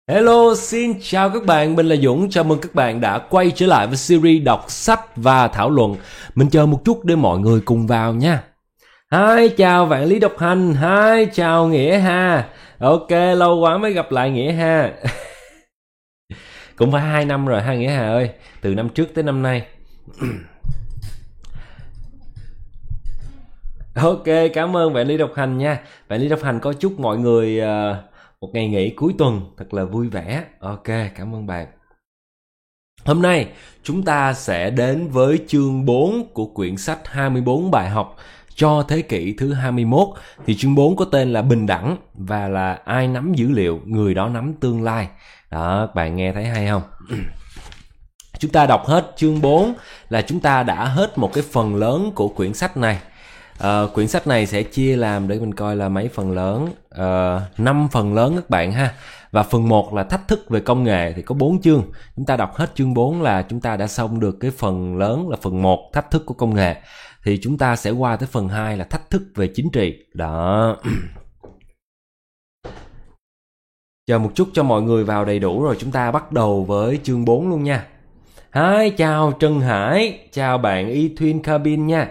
Hello, xin chào các bạn, mình là Dũng, chào mừng các bạn đã quay trở lại với series đọc sách và thảo luận. Mình chờ một chút để mọi người cùng vào nha. Hi, chào Vạn Lý Độc Hành, hi, chào Nghĩa Ha. Ok, lâu quá mới gặp lại Nghĩa Ha. Cũng phải 2 năm rồi ha Nghĩa Hà ơi, từ năm trước tới năm nay. Ok, cảm ơn Vạn Lý Độc Hành nha. Vạn Lý Độc Hành có chúc mọi người một ngày nghỉ cuối tuần thật là vui vẻ. Ok, cảm ơn bạn. Hôm nay chúng ta sẽ đến với chương 4 của quyển sách 24 bài học cho thế kỷ thứ 21. Thì chương 4 có tên là Bình đẳng và là ai nắm dữ liệu, người đó nắm tương lai. Đó, các bạn nghe thấy hay không? Chúng ta đọc hết chương 4 là chúng ta đã hết một cái phần lớn của quyển sách này. Quyển sách này sẽ chia làm để mình coi là mấy phần lớn, 5 phần lớn các bạn ha. Và phần 1 là thách thức về công nghệ thì có 4 chương. Chúng ta đọc hết chương 4 là chúng ta đã xong được cái phần lớn là phần 1 thách thức của công nghệ. Thì chúng ta sẽ qua tới phần 2 là thách thức về chính trị. Đó. Chờ một chút cho mọi người vào đầy đủ rồi chúng ta bắt đầu với chương 4 luôn nha. Hi, chào Trần Hải, chào bạn Y Thuyên Cabin nha.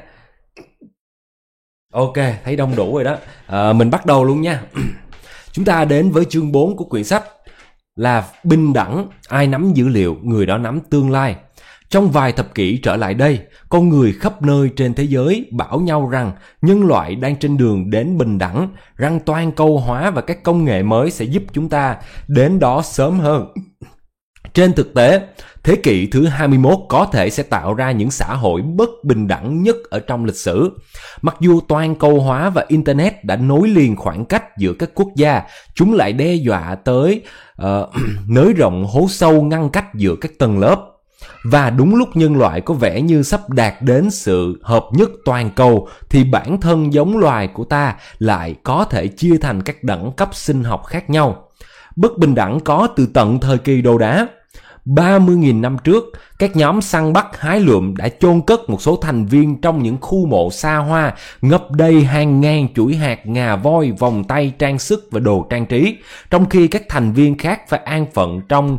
Ok, thấy đông đủ rồi đó. Mình bắt đầu luôn nha. Chúng ta đến với chương 4 của quyển sách là bình đẳng, ai nắm dữ liệu, người đó nắm tương lai. Trong vài thập kỷ trở lại đây, con người khắp nơi trên thế giới bảo nhau rằng nhân loại đang trên đường đến bình đẳng, rằng toàn cầu hóa và các công nghệ mới sẽ giúp chúng ta đến đó sớm hơn. Trên thực tế, thế kỷ thứ 21 có thể sẽ tạo ra những xã hội bất bình đẳng nhất ở trong lịch sử. Mặc dù toàn cầu hóa và Internet đã nối liền khoảng cách giữa các quốc gia, chúng lại đe dọa tới nới rộng hố sâu ngăn cách giữa các tầng lớp. Và đúng lúc nhân loại có vẻ như sắp đạt đến sự hợp nhất toàn cầu thì bản thân giống loài của ta lại có thể chia thành các đẳng cấp sinh học khác nhau. Bất bình đẳng có từ tận thời kỳ đồ đá. 30.000 năm trước, các nhóm săn bắt hái lượm đã chôn cất một số thành viên trong những khu mộ xa hoa, ngập đầy hàng ngàn chuỗi hạt, ngà voi, vòng tay, trang sức và đồ trang trí, trong khi các thành viên khác phải an phận trong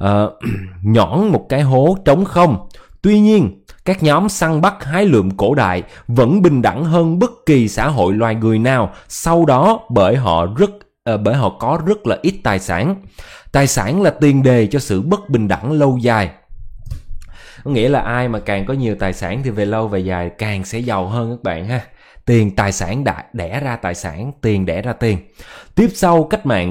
nhõn một cái hố trống không. Tuy nhiên, các nhóm săn bắt hái lượm cổ đại vẫn bình đẳng hơn bất kỳ xã hội loài người nào sau đó bởi họ có rất là ít tài sản. Tài sản là tiền đề cho sự bất bình đẳng lâu dài. Có nghĩa là ai mà càng có nhiều tài sản thì về lâu về dài càng sẽ giàu hơn các bạn ha. Tài sản đã đẻ ra tài sản, tiền đẻ ra tiền. Tiếp sau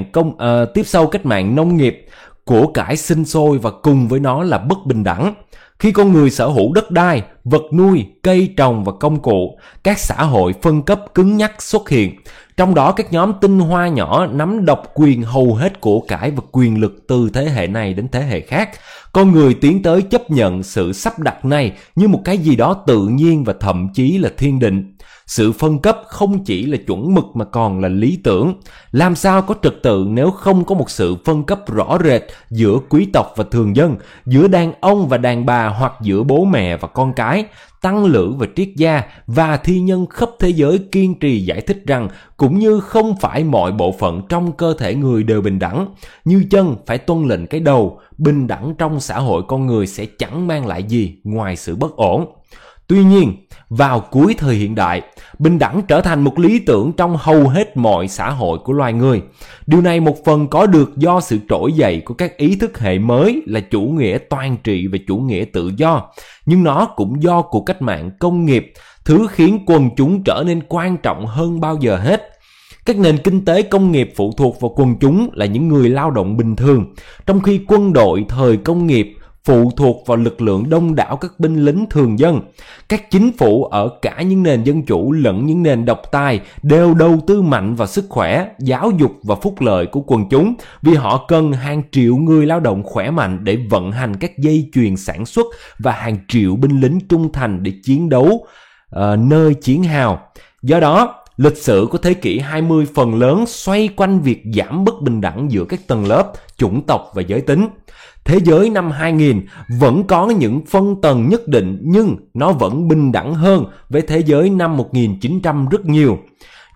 cách mạng nông nghiệp, của cải sinh sôi và cùng với nó là bất bình đẳng. Khi con người sở hữu đất đai, vật nuôi, cây trồng và công cụ, các xã hội phân cấp cứng nhắc xuất hiện. Trong đó các nhóm tinh hoa nhỏ nắm độc quyền hầu hết của cải và quyền lực từ thế hệ này đến thế hệ khác. Con người tiến tới chấp nhận sự sắp đặt này như một cái gì đó tự nhiên và thậm chí là thiên định. Sự phân cấp không chỉ là chuẩn mực mà còn là lý tưởng. Làm sao có trật tự nếu không có một sự phân cấp rõ rệt giữa quý tộc và thường dân, giữa đàn ông và đàn bà hoặc giữa bố mẹ và con cái? Tăng lữ và triết gia và thi nhân khắp thế giới kiên trì giải thích rằng cũng như không phải mọi bộ phận trong cơ thể người đều bình đẳng, như chân phải tuân lệnh cái đầu, bình đẳng trong xã hội con người sẽ chẳng mang lại gì ngoài sự bất ổn. Tuy nhiên, vào cuối thời hiện đại, bình đẳng trở thành một lý tưởng trong hầu hết mọi xã hội của loài người. Điều này một phần có được do sự trỗi dậy của các ý thức hệ mới là chủ nghĩa toàn trị và chủ nghĩa tự do, nhưng nó cũng do cuộc cách mạng công nghiệp, thứ khiến quần chúng trở nên quan trọng hơn bao giờ hết. Các nền kinh tế công nghiệp phụ thuộc vào quần chúng là những người lao động bình thường, trong khi quân đội thời công nghiệp phụ thuộc vào lực lượng đông đảo các binh lính thường dân. Các chính phủ ở cả những nền dân chủ lẫn những nền độc tài đều đầu tư mạnh vào sức khỏe, giáo dục và phúc lợi của quần chúng vì họ cần hàng triệu người lao động khỏe mạnh để vận hành các dây chuyền sản xuất và hàng triệu binh lính trung thành để chiến đấu nơi chiến hào. Do đó, lịch sử của thế kỷ 20 phần lớn xoay quanh việc giảm bất bình đẳng giữa các tầng lớp, chủng tộc và giới tính. Thế giới năm 2000 vẫn có những phân tầng nhất định nhưng nó vẫn bình đẳng hơn với thế giới năm 1900 rất nhiều.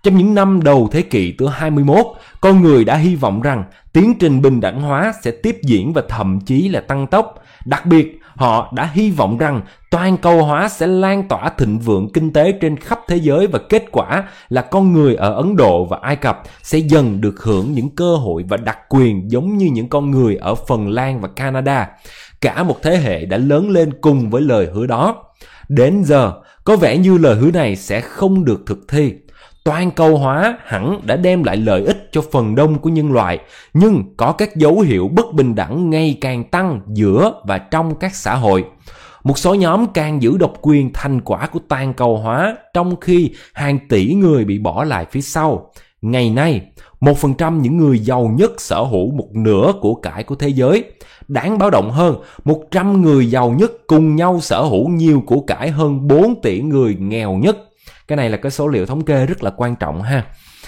Trong những năm đầu thế kỷ thứ 21, con người đã hy vọng rằng tiến trình bình đẳng hóa sẽ tiếp diễn và thậm chí là tăng tốc. Đặc biệt, họ đã hy vọng rằng toàn cầu hóa sẽ lan tỏa thịnh vượng kinh tế trên khắp thế giới, và kết quả là con người ở Ấn Độ và Ai Cập sẽ dần được hưởng những cơ hội và đặc quyền giống như những con người ở Phần Lan và Canada. Cả một thế hệ đã lớn lên cùng với lời hứa đó. Đến giờ, có vẻ như lời hứa này sẽ không được thực thi. Toàn cầu hóa hẳn đã đem lại lợi ích cho phần đông của nhân loại, nhưng có các dấu hiệu bất bình đẳng ngày càng tăng giữa và trong các xã hội. Một số nhóm càng giữ độc quyền thành quả của toàn cầu hóa, trong khi hàng tỷ người bị bỏ lại phía sau. Ngày nay, 1% những người giàu nhất sở hữu một nửa của cải của thế giới. Đáng báo động hơn, 100 người giàu nhất cùng nhau sở hữu nhiều của cải hơn 4 tỷ người nghèo nhất. Cái này là cái số liệu thống kê rất là quan trọng ha.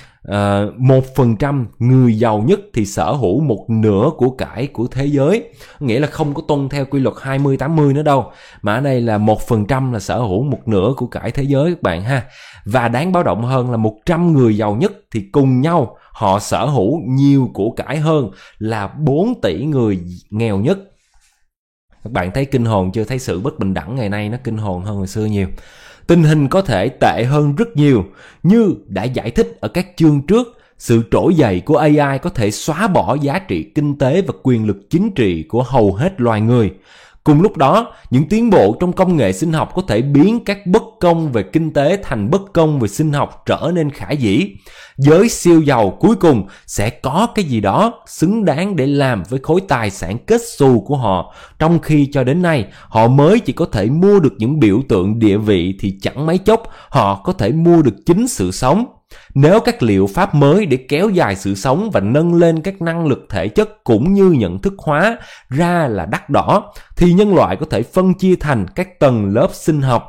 1% người giàu nhất thì sở hữu một nửa của cải của thế giới. Nghĩa là không có tuân theo quy luật 20-80 nữa đâu, mà ở đây là 1% là sở hữu một nửa của cải thế giới các bạn ha. Và đáng báo động hơn là 100 người giàu nhất thì cùng nhau họ sở hữu nhiều của cải hơn là 4 tỷ người nghèo nhất. Các bạn thấy kinh hồn chưa? Thấy sự bất bình đẳng ngày nay nó kinh hồn hơn hồi xưa nhiều. Tình hình có thể tệ hơn rất nhiều. Như đã giải thích ở các chương trước, sự trỗi dậy của AI có thể xóa bỏ giá trị kinh tế và quyền lực chính trị của hầu hết loài người. Cùng lúc đó, những tiến bộ trong công nghệ sinh học có thể biến các bất công về kinh tế thành bất công về sinh học trở nên khả dĩ. Giới siêu giàu cuối cùng sẽ có cái gì đó xứng đáng để làm với khối tài sản kết xù của họ, trong khi cho đến nay họ mới chỉ có thể mua được những biểu tượng địa vị thì chẳng mấy chốc họ có thể mua được chính sự sống. Nếu các liệu pháp mới để kéo dài sự sống và nâng lên các năng lực thể chất cũng như nhận thức hóa ra là đắt đỏ, thì nhân loại có thể phân chia thành các tầng lớp sinh học.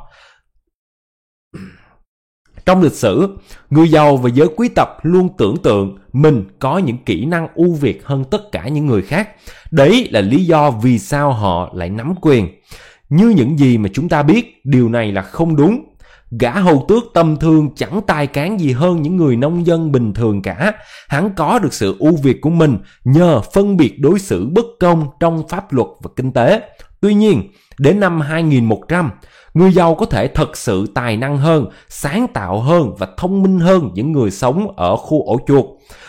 Trong lịch sử, người giàu và giới quý tộc luôn tưởng tượng mình có những kỹ năng ưu việt hơn tất cả những người khác. Đấy là lý do vì sao họ lại nắm quyền. Như những gì mà chúng ta biết, điều này là không đúng. Gã hầu tước tầm thường chẳng tài cán gì hơn những người nông dân bình thường cả. Hắn có được sự ưu việt của mình nhờ phân biệt đối xử bất công trong pháp luật và kinh tế. Tuy nhiên, đến năm 2100, người giàu có thể thật sự tài năng hơn, sáng tạo hơn và thông minh hơn những người sống ở khu ổ chuột.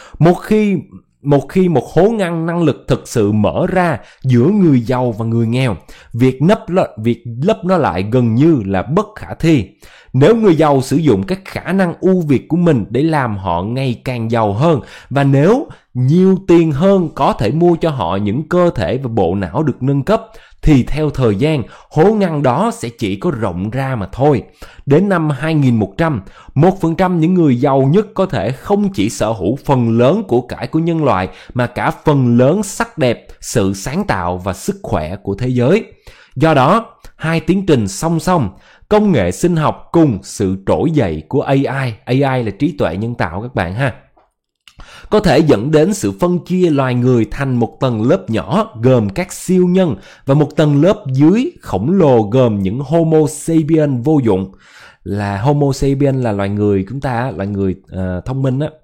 Một khi một hố ngăn năng lực thực sự mở ra giữa người giàu và người nghèo, việc lấp nó lại gần như là bất khả thi. Nếu người giàu sử dụng các khả năng ưu việt của mình để làm họ ngày càng giàu hơn, và nếu nhiều tiền hơn có thể mua cho họ những cơ thể và bộ não được nâng cấp, thì theo thời gian, hố ngăn đó sẽ chỉ có rộng ra mà thôi. Đến năm 2100, 1% những người giàu nhất có thể không chỉ sở hữu phần lớn của cải của nhân loại, mà cả phần lớn sắc đẹp, sự sáng tạo và sức khỏe của thế giới. Do đó, hai tiến trình song song, công nghệ sinh học cùng sự trỗi dậy của AI là trí tuệ nhân tạo các bạn ha, có thể dẫn đến sự phân chia loài người thành một tầng lớp nhỏ gồm các siêu nhân và một tầng lớp dưới khổng lồ gồm những Homo sapiens vô dụng. Là Homo sapiens là loài người chúng ta, loài người thông minh á.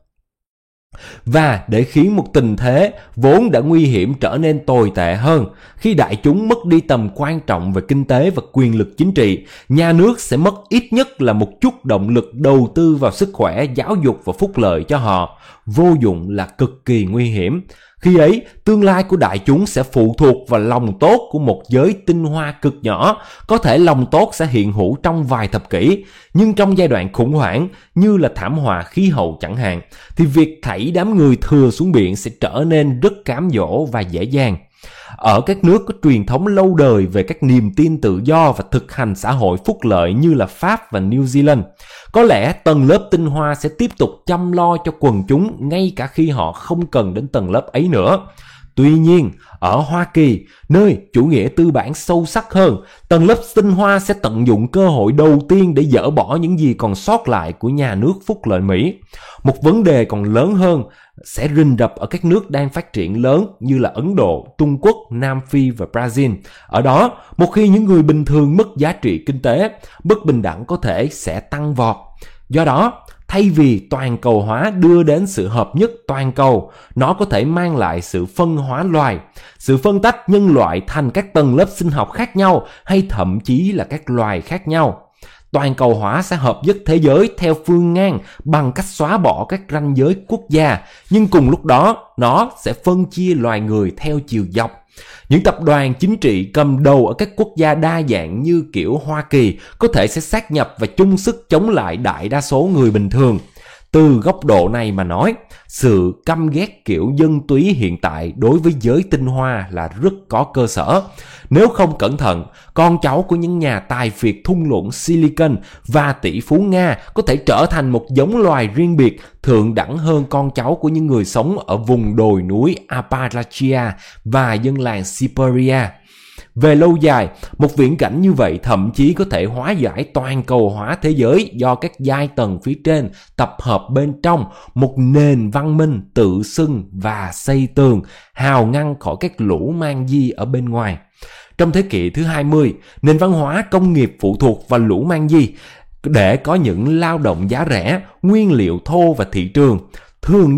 Và để khiến một tình thế vốn đã nguy hiểm trở nên tồi tệ hơn, khi đại chúng mất đi tầm quan trọng về kinh tế và quyền lực chính trị, nhà nước sẽ mất ít nhất là một chút động lực đầu tư vào sức khỏe, giáo dục và phúc lợi cho họ. Vô dụng là cực kỳ nguy hiểm. Khi ấy, tương lai của đại chúng sẽ phụ thuộc vào lòng tốt của một giới tinh hoa cực nhỏ. Có thể lòng tốt sẽ hiện hữu trong vài thập kỷ, nhưng trong giai đoạn khủng hoảng như là thảm họa khí hậu chẳng hạn, thì việc thảy đám người thừa xuống biển sẽ trở nên rất cám dỗ và dễ dàng. Ở các nước có truyền thống lâu đời về các niềm tin tự do và thực hành xã hội phúc lợi như là Pháp và New Zealand, có lẽ tầng lớp tinh hoa sẽ tiếp tục chăm lo cho quần chúng ngay cả khi họ không cần đến tầng lớp ấy nữa. Tuy nhiên, ở Hoa Kỳ, nơi chủ nghĩa tư bản sâu sắc hơn, tầng lớp tinh hoa sẽ tận dụng cơ hội đầu tiên để dỡ bỏ những gì còn sót lại của nhà nước phúc lợi Mỹ. Một vấn đề còn lớn hơn sẽ rình rập ở các nước đang phát triển lớn như là Ấn Độ, Trung Quốc, Nam Phi và Brazil. Ở đó, một khi những người bình thường mất giá trị kinh tế, bất bình đẳng có thể sẽ tăng vọt. Do đó, Thay vì toàn cầu hóa đưa đến sự hợp nhất toàn cầu, nó có thể mang lại sự phân hóa loài, sự phân tách nhân loại thành các tầng lớp sinh học khác nhau hay thậm chí là các loài khác nhau. Toàn cầu hóa sẽ hợp nhất thế giới theo phương ngang bằng cách xóa bỏ các ranh giới quốc gia, nhưng cùng lúc đó nó sẽ phân chia loài người theo chiều dọc. Những tập đoàn chính trị cầm đầu ở các quốc gia đa dạng như kiểu Hoa Kỳ có thể sẽ sát nhập và chung sức chống lại đại đa số người bình thường. Từ góc độ này mà nói, sự căm ghét kiểu dân túy hiện tại đối với giới tinh hoa là rất có cơ sở. Nếu không cẩn thận, con cháu của những nhà tài phiệt thung lũng Silicon và tỷ phú Nga có thể trở thành một giống loài riêng biệt, thượng đẳng hơn con cháu của những người sống ở vùng đồi núi Appalachia và dân làng Siberia. Về lâu dài, một viễn cảnh như vậy thậm chí có thể hóa giải toàn cầu hóa thế giới do các giai tầng phía trên tập hợp bên trong một nền văn minh tự xưng và xây tường, hào ngăn khỏi các lũ mang di ở bên ngoài. Trong thế kỷ thứ 20, nền văn hóa công nghiệp phụ thuộc vào lũ mang di để có những lao động giá rẻ, nguyên liệu thô và thị trường. Thường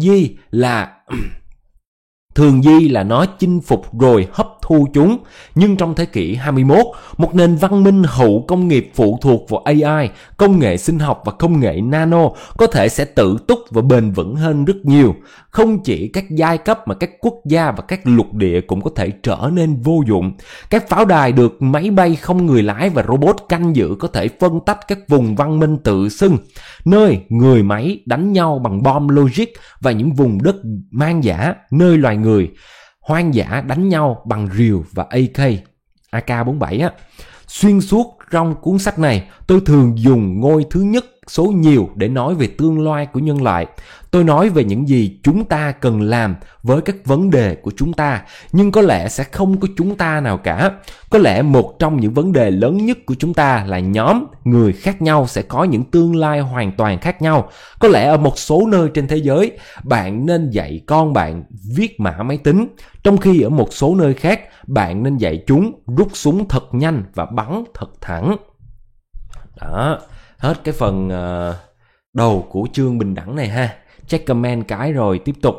di là nó chinh phục rồi hấp thu chúng. Nhưng trong thế kỷ 21, một nền văn minh hậu công nghiệp phụ thuộc vào AI, công nghệ sinh học và công nghệ nano có thể sẽ tự túc và bền vững hơn rất nhiều. Không chỉ các giai cấp mà các quốc gia và các lục địa cũng có thể trở nên vô dụng. Các pháo đài được máy bay không người lái và robot canh giữ có thể phân tách các vùng văn minh tự xưng, nơi người máy đánh nhau bằng bom logic, và những vùng đất mang dã nơi loài người hoang dã đánh nhau bằng rìu và AK-47 á. Xuyên suốt trong cuốn sách này, tôi thường dùng ngôi thứ nhất số nhiều để nói về tương lai của nhân loại. Tôi nói về những gì chúng ta cần làm với các vấn đề của chúng ta, nhưng có lẽ sẽ không có chúng ta nào cả. Có lẽ một trong những vấn đề lớn nhất của chúng ta là nhóm người khác nhau sẽ có những tương lai hoàn toàn khác nhau. Có lẽ ở một số nơi trên thế giới, bạn nên dạy con bạn viết mã máy tính, trong khi ở một số nơi khác, bạn nên dạy chúng rút súng thật nhanh và bắn thật thẳng. Đó, hết cái phần đầu của chương bình đẳng này ha. Check comment cái rồi tiếp tục.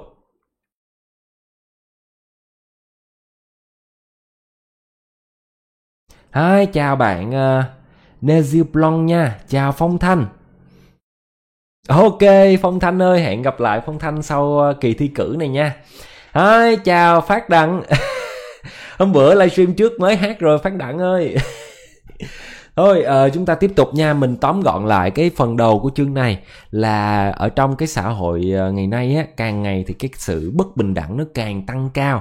Hi, chào bạn Nezil Plong nha. Chào Phong Thanh. Ok, Phong Thanh ơi, hẹn gặp lại Phong Thanh sau kỳ thi cử này nha. Hi, chào Phát Đặng. Hôm bữa livestream trước mới hát rồi Phát Đặng ơi. Thôi chúng ta tiếp tục nha. Mình tóm gọn lại cái phần đầu của chương này là ở trong cái xã hội ngày nay á, càng ngày thì cái sự bất bình đẳng nó càng tăng cao.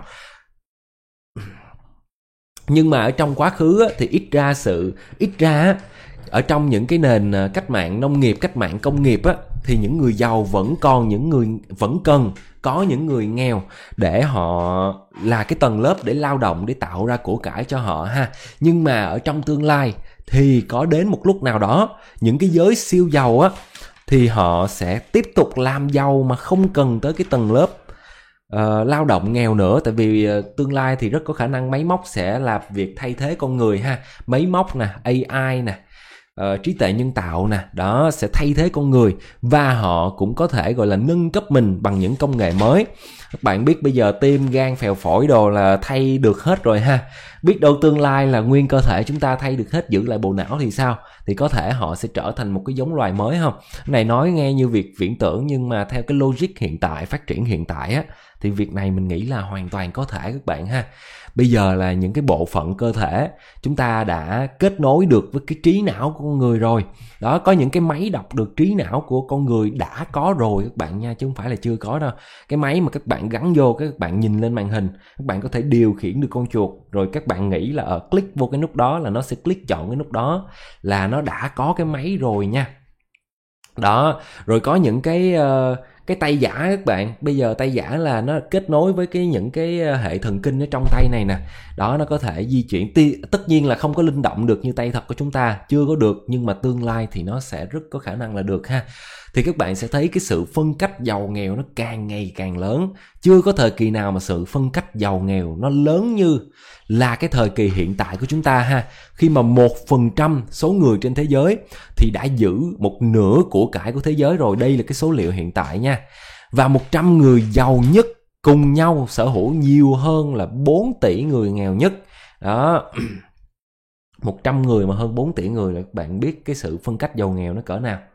Nhưng mà ở trong quá khứ á, thì ít ra ở trong những cái nền cách mạng nông nghiệp, cách mạng công nghiệp á, thì những người giàu vẫn cần có những người nghèo để họ là cái tầng lớp để lao động, để tạo ra của cải cho họ ha. Nhưng mà ở trong tương lai thì có đến một lúc nào đó, những cái giới siêu giàu á thì họ sẽ tiếp tục làm giàu mà không cần tới cái tầng lớp lao động nghèo nữa. Tại vì tương lai thì rất có khả năng máy móc sẽ làm việc thay thế con người ha. Máy móc nè, AI nè, trí tuệ nhân tạo nè, đó sẽ thay thế con người, và họ cũng có thể gọi là nâng cấp mình bằng những công nghệ mới. Các bạn biết bây giờ tim, gan, phèo, phổi đồ là thay được hết rồi ha. Biết đâu tương lai là nguyên cơ thể chúng ta thay được hết, giữ lại bộ não thì sao? Thì có thể họ sẽ trở thành một cái giống loài mới không? Này nói nghe như việc viễn tưởng, nhưng mà theo cái logic hiện tại, phát triển hiện tại á, thì việc này mình nghĩ là hoàn toàn có thể các bạn ha. Bây giờ là những cái bộ phận cơ thể chúng ta đã kết nối được với cái trí não của con người rồi. Đó, có những cái máy đọc được trí não của con người đã có rồi các bạn nha, chứ không phải là chưa có đâu. Cái máy mà các bạn gắn vô, các bạn nhìn lên màn hình, các bạn có thể điều khiển được con chuột, rồi các bạn nghĩ là click vô cái nút đó là nó sẽ click chọn cái nút đó, là nó đã có cái máy rồi nha. Đó, rồi có những cái cái tay giả các bạn. Bây giờ tay giả là nó kết nối với những cái hệ thần kinh ở trong tay này nè. Đó, nó có thể di chuyển. Tất nhiên là không có linh động được như tay thật của chúng ta, chưa có được, nhưng mà tương lai thì nó sẽ rất có khả năng là được ha. Thì các bạn sẽ thấy cái sự phân cách giàu nghèo nó càng ngày càng lớn. Chưa có thời kỳ nào mà sự phân cách giàu nghèo nó lớn như là cái thời kỳ hiện tại của chúng ta ha. Khi mà 1% số người trên thế giới thì đã giữ một nửa của cải của thế giới rồi. Đây là cái số liệu hiện tại nha. Và 100 người giàu nhất cùng nhau sở hữu nhiều hơn là 4 tỷ người nghèo nhất. Đó. 100 người mà hơn 4 tỷ người là các bạn biết cái sự phân cách giàu nghèo nó cỡ nào.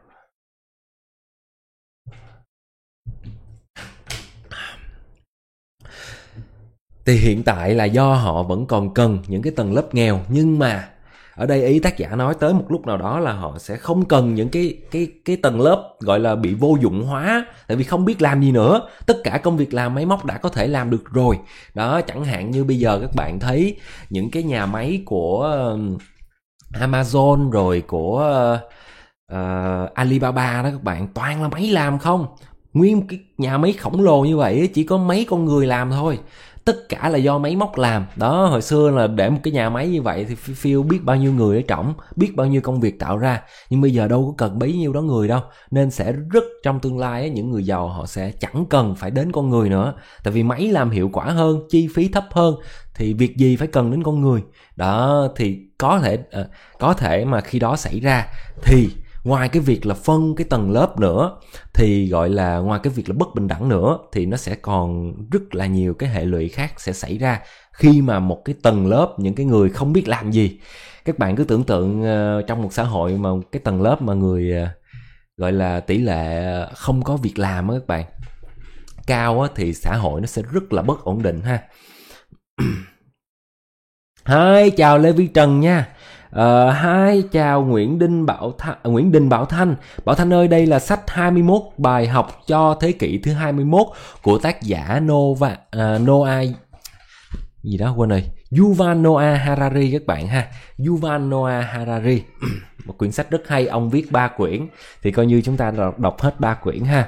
Thì hiện tại là do họ vẫn còn cần những cái tầng lớp nghèo, nhưng mà ở đây ý tác giả nói tới một lúc nào đó là họ sẽ không cần những cái tầng lớp gọi là bị vô dụng hóa, tại vì không biết làm gì nữa. Tất cả công việc làm máy móc đã có thể làm được rồi. Đó, chẳng hạn như bây giờ các bạn thấy những cái nhà máy của Amazon rồi của Alibaba đó các bạn, toàn là máy làm không. Nguyên cái nhà máy khổng lồ như vậy chỉ có mấy con người làm thôi. Tất cả là do máy móc làm. Đó, hồi xưa là để một cái nhà máy như vậy thì phiêu biết bao nhiêu người ở trỏng, biết bao nhiêu công việc tạo ra. Nhưng bây giờ đâu có cần bấy nhiêu đó người đâu. Nên sẽ rất trong tương lai những người giàu họ sẽ chẳng cần phải đến con người nữa. Tại vì máy làm hiệu quả hơn, chi phí thấp hơn, thì việc gì phải cần đến con người. Đó, thì có thể mà khi đó xảy ra thì ngoài cái việc là phân cái tầng lớp nữa, thì gọi là ngoài cái việc là bất bình đẳng nữa, thì nó sẽ còn rất là nhiều cái hệ lụy khác sẽ xảy ra khi mà một cái tầng lớp những cái người không biết làm gì. Các bạn cứ tưởng tượng trong một xã hội mà cái tầng lớp mà người gọi là tỷ lệ không có việc làm á các bạn cao á, thì xã hội nó sẽ rất là bất ổn định ha. Hi, chào Lê Vi Trần nha. Hi, chào Nguyễn Đình Bảo Thanh. Bảo Thanh ơi, đây là sách 21 bài học cho thế kỷ thứ 21 của tác giả Yuval Noah Harari các bạn ha. Yuval Noah Harari. Một quyển sách rất hay, ông viết 3 quyển, thì coi như chúng ta đọc hết 3 quyển ha.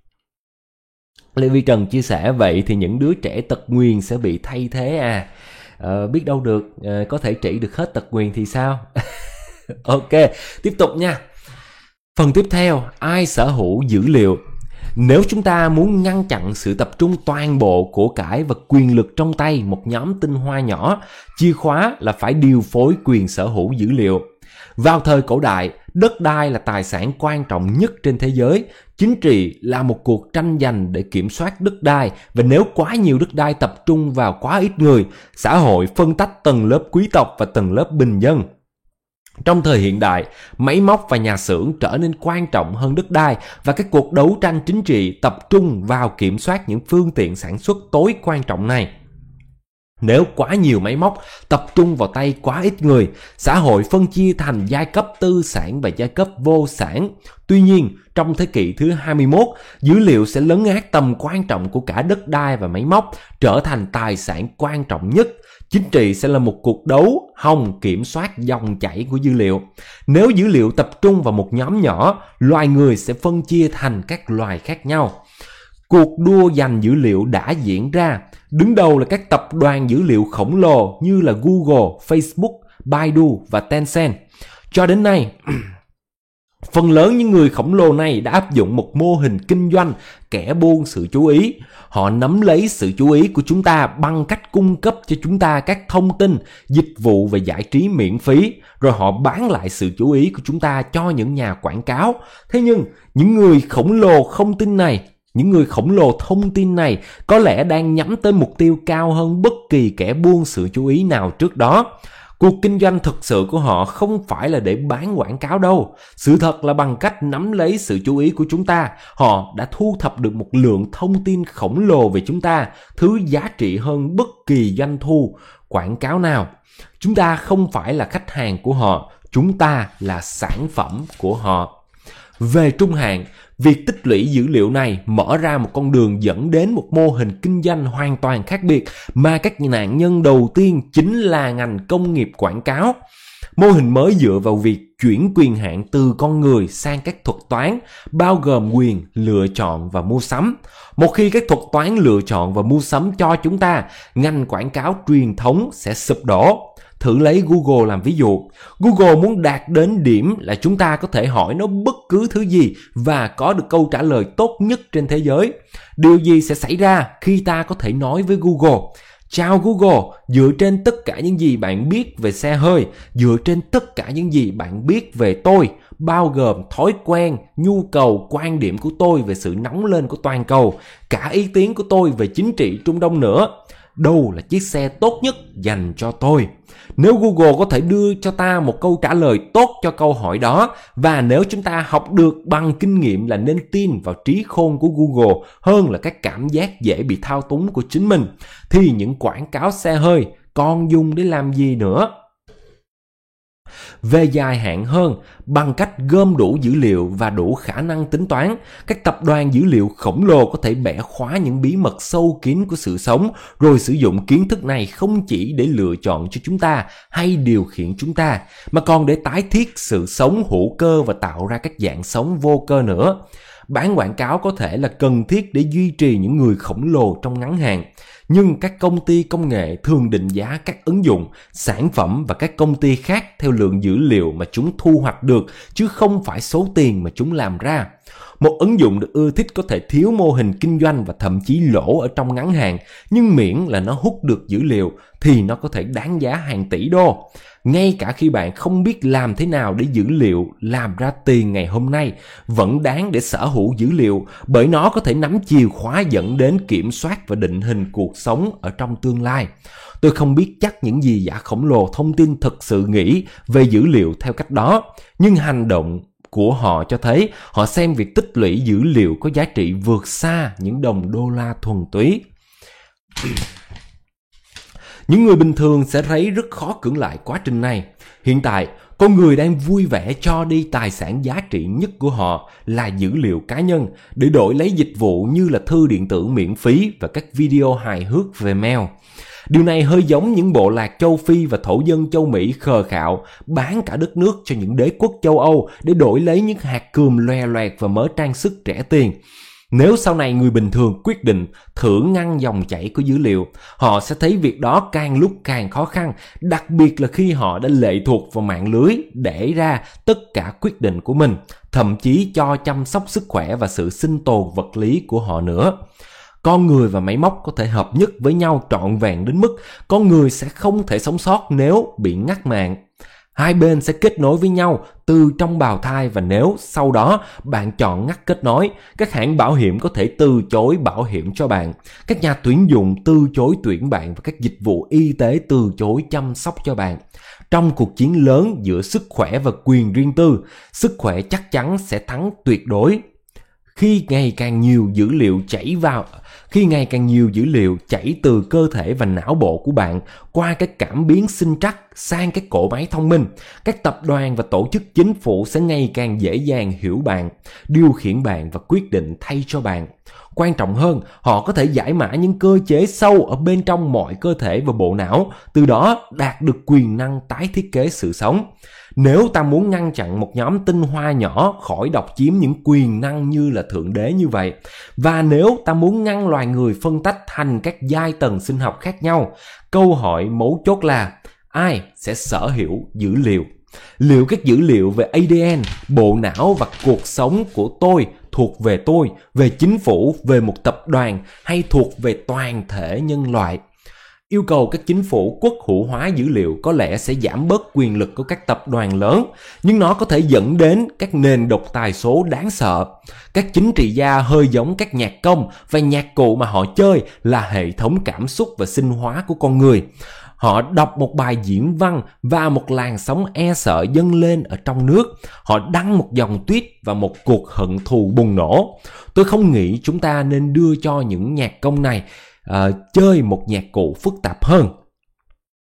Lê Vi Trần chia sẻ vậy thì những đứa trẻ tật nguyền sẽ bị thay thế à? Biết đâu được, có thể trị được hết tật nguyền thì sao? Ok, tiếp tục nha. Phần tiếp theo, ai sở hữu dữ liệu? Nếu chúng ta muốn ngăn chặn sự tập trung toàn bộ của cải và quyền lực trong tay một nhóm tinh hoa nhỏ, chìa khóa là phải điều phối quyền sở hữu dữ liệu. Vào thời cổ đại, đất đai là tài sản quan trọng nhất trên thế giới. Chính trị là một cuộc tranh giành để kiểm soát đất đai, và nếu quá nhiều đất đai tập trung vào quá ít người, xã hội phân tách tầng lớp quý tộc và tầng lớp bình dân. Trong thời hiện đại, máy móc và nhà xưởng trở nên quan trọng hơn đất đai, và các cuộc đấu tranh chính trị tập trung vào kiểm soát những phương tiện sản xuất tối quan trọng này. Nếu quá nhiều máy móc tập trung vào tay quá ít người, xã hội phân chia thành giai cấp tư sản và giai cấp vô sản. Tuy nhiên, trong thế kỷ thứ 21, dữ liệu sẽ lấn át tầm quan trọng của cả đất đai và máy móc, trở thành tài sản quan trọng nhất. Chính trị sẽ là một cuộc đấu hòng kiểm soát dòng chảy của dữ liệu. Nếu dữ liệu tập trung vào một nhóm nhỏ, loài người sẽ phân chia thành các loài khác nhau. Cuộc đua giành dữ liệu đã diễn ra. Đứng đầu là các tập đoàn dữ liệu khổng lồ như là Google, Facebook, Baidu và Tencent. Cho đến nay, phần lớn những người khổng lồ này đã áp dụng một mô hình kinh doanh kẻ buôn sự chú ý. Họ nắm lấy sự chú ý của chúng ta bằng cách cung cấp cho chúng ta các thông tin, dịch vụ và giải trí miễn phí, rồi họ bán lại sự chú ý của chúng ta cho những nhà quảng cáo. Thế nhưng, những người khổng lồ thông tin này có lẽ đang nhắm tới mục tiêu cao hơn bất kỳ kẻ buôn sự chú ý nào trước đó. Cuộc kinh doanh thực sự của họ không phải là để bán quảng cáo đâu. Sự thật là bằng cách nắm lấy sự chú ý của chúng ta, họ đã thu thập được một lượng thông tin khổng lồ về chúng ta, thứ giá trị hơn bất kỳ doanh thu quảng cáo nào. Chúng ta không phải là khách hàng của họ, chúng ta là sản phẩm của họ. Về trung hạn, việc tích lũy dữ liệu này mở ra một con đường dẫn đến một mô hình kinh doanh hoàn toàn khác biệt, mà các nạn nhân đầu tiên chính là ngành công nghiệp quảng cáo. Mô hình mới dựa vào việc chuyển quyền hạn từ con người sang các thuật toán, bao gồm quyền lựa chọn và mua sắm. Một khi các thuật toán lựa chọn và mua sắm cho chúng ta, ngành quảng cáo truyền thống sẽ sụp đổ. Thử lấy Google làm ví dụ. Google muốn đạt đến điểm là chúng ta có thể hỏi nó bất cứ thứ gì và có được câu trả lời tốt nhất trên thế giới. Điều gì sẽ xảy ra khi ta có thể nói với Google: chào Google, dựa trên tất cả những gì bạn biết về xe hơi, dựa trên tất cả những gì bạn biết về tôi, bao gồm thói quen, nhu cầu, quan điểm của tôi về sự nóng lên của toàn cầu, cả ý kiến của tôi về chính trị Trung Đông nữa. Đâu là chiếc xe tốt nhất dành cho tôi? Nếu Google có thể đưa cho ta một câu trả lời tốt cho câu hỏi đó, và nếu chúng ta học được bằng kinh nghiệm là nên tin vào trí khôn của Google hơn là các cảm giác dễ bị thao túng của chính mình, thì những quảng cáo xe hơi còn dùng để làm gì nữa? Về dài hạn hơn, bằng cách gom đủ dữ liệu và đủ khả năng tính toán, các tập đoàn dữ liệu khổng lồ có thể bẻ khóa những bí mật sâu kín của sự sống, rồi sử dụng kiến thức này không chỉ để lựa chọn cho chúng ta hay điều khiển chúng ta, mà còn để tái thiết sự sống hữu cơ và tạo ra các dạng sống vô cơ nữa. Bán quảng cáo có thể là cần thiết để duy trì những người khổng lồ trong ngắn hạn, nhưng các công ty công nghệ thường định giá các ứng dụng, sản phẩm và các công ty khác theo lượng dữ liệu mà chúng thu hoạch được, chứ không phải số tiền mà chúng làm ra. Một ứng dụng được ưa thích có thể thiếu mô hình kinh doanh và thậm chí lỗ ở trong ngắn hạn, nhưng miễn là nó hút được dữ liệu thì nó có thể đáng giá hàng tỷ đô. Ngay cả khi bạn không biết làm thế nào để dữ liệu làm ra tiền ngày hôm nay, vẫn đáng để sở hữu dữ liệu, bởi nó có thể nắm chìa khóa dẫn đến kiểm soát và định hình cuộc sống ở trong tương lai. Tôi không biết chắc những gì giả khổng lồ thông tin thực sự nghĩ về dữ liệu theo cách đó, nhưng hành động của họ cho thấy họ xem việc tích lũy dữ liệu có giá trị vượt xa những đồng đô la thuần túy. Những người bình thường sẽ thấy rất khó cưỡng lại quá trình này. Hiện tại, con người đang vui vẻ cho đi tài sản giá trị nhất của họ là dữ liệu cá nhân để đổi lấy dịch vụ như là thư điện tử miễn phí và các video hài hước về mail. Điều này hơi giống những bộ lạc châu Phi và thổ dân châu Mỹ khờ khạo bán cả đất nước cho những đế quốc châu Âu để đổi lấy những hạt cườm loè loẹt và mớ trang sức rẻ tiền. Nếu sau này người bình thường quyết định thử ngăn dòng chảy của dữ liệu, họ sẽ thấy việc đó càng lúc càng khó khăn, đặc biệt là khi họ đã lệ thuộc vào mạng lưới để ra tất cả quyết định của mình, thậm chí cho chăm sóc sức khỏe và sự sinh tồn vật lý của họ nữa. Con người và máy móc có thể hợp nhất với nhau trọn vẹn đến mức con người sẽ không thể sống sót nếu bị ngắt mạng. Hai bên sẽ kết nối với nhau từ trong bào thai, và nếu sau đó bạn chọn ngắt kết nối, các hãng bảo hiểm có thể từ chối bảo hiểm cho bạn, các nhà tuyển dụng từ chối tuyển bạn và các dịch vụ y tế từ chối chăm sóc cho bạn. Trong cuộc chiến lớn giữa sức khỏe và quyền riêng tư, sức khỏe chắc chắn sẽ thắng tuyệt đối. Khi ngày càng nhiều dữ liệu chảy từ cơ thể và não bộ của bạn qua các cảm biến sinh trắc sang các cỗ máy thông minh, các tập đoàn và tổ chức chính phủ sẽ ngày càng dễ dàng hiểu bạn, điều khiển bạn và quyết định thay cho bạn. Quan trọng hơn, họ có thể giải mã những cơ chế sâu ở bên trong mọi cơ thể và bộ não, từ đó đạt được quyền năng tái thiết kế sự sống. Nếu ta muốn ngăn chặn một nhóm tinh hoa nhỏ khỏi độc chiếm những quyền năng như là thượng đế như vậy, và nếu ta muốn ngăn loài người phân tách thành các giai tầng sinh học khác nhau, câu hỏi mấu chốt là ai sẽ sở hữu dữ liệu? Liệu các dữ liệu về ADN, bộ não và cuộc sống của tôi thuộc về tôi, về chính phủ, về một tập đoàn hay thuộc về toàn thể nhân loại? Yêu cầu các chính phủ quốc hữu hóa dữ liệu có lẽ sẽ giảm bớt quyền lực của các tập đoàn lớn, nhưng nó có thể dẫn đến các nền độc tài số đáng sợ. Các chính trị gia hơi giống các nhạc công, và nhạc cụ mà họ chơi là hệ thống cảm xúc và sinh hóa của con người. Họ đọc một bài diễn văn và một làn sóng e sợ dâng lên ở trong nước. Họ đăng một dòng tweet và một cuộc hận thù bùng nổ. Tôi không nghĩ chúng ta nên đưa cho những nhạc công này chơi một nhạc cụ phức tạp hơn.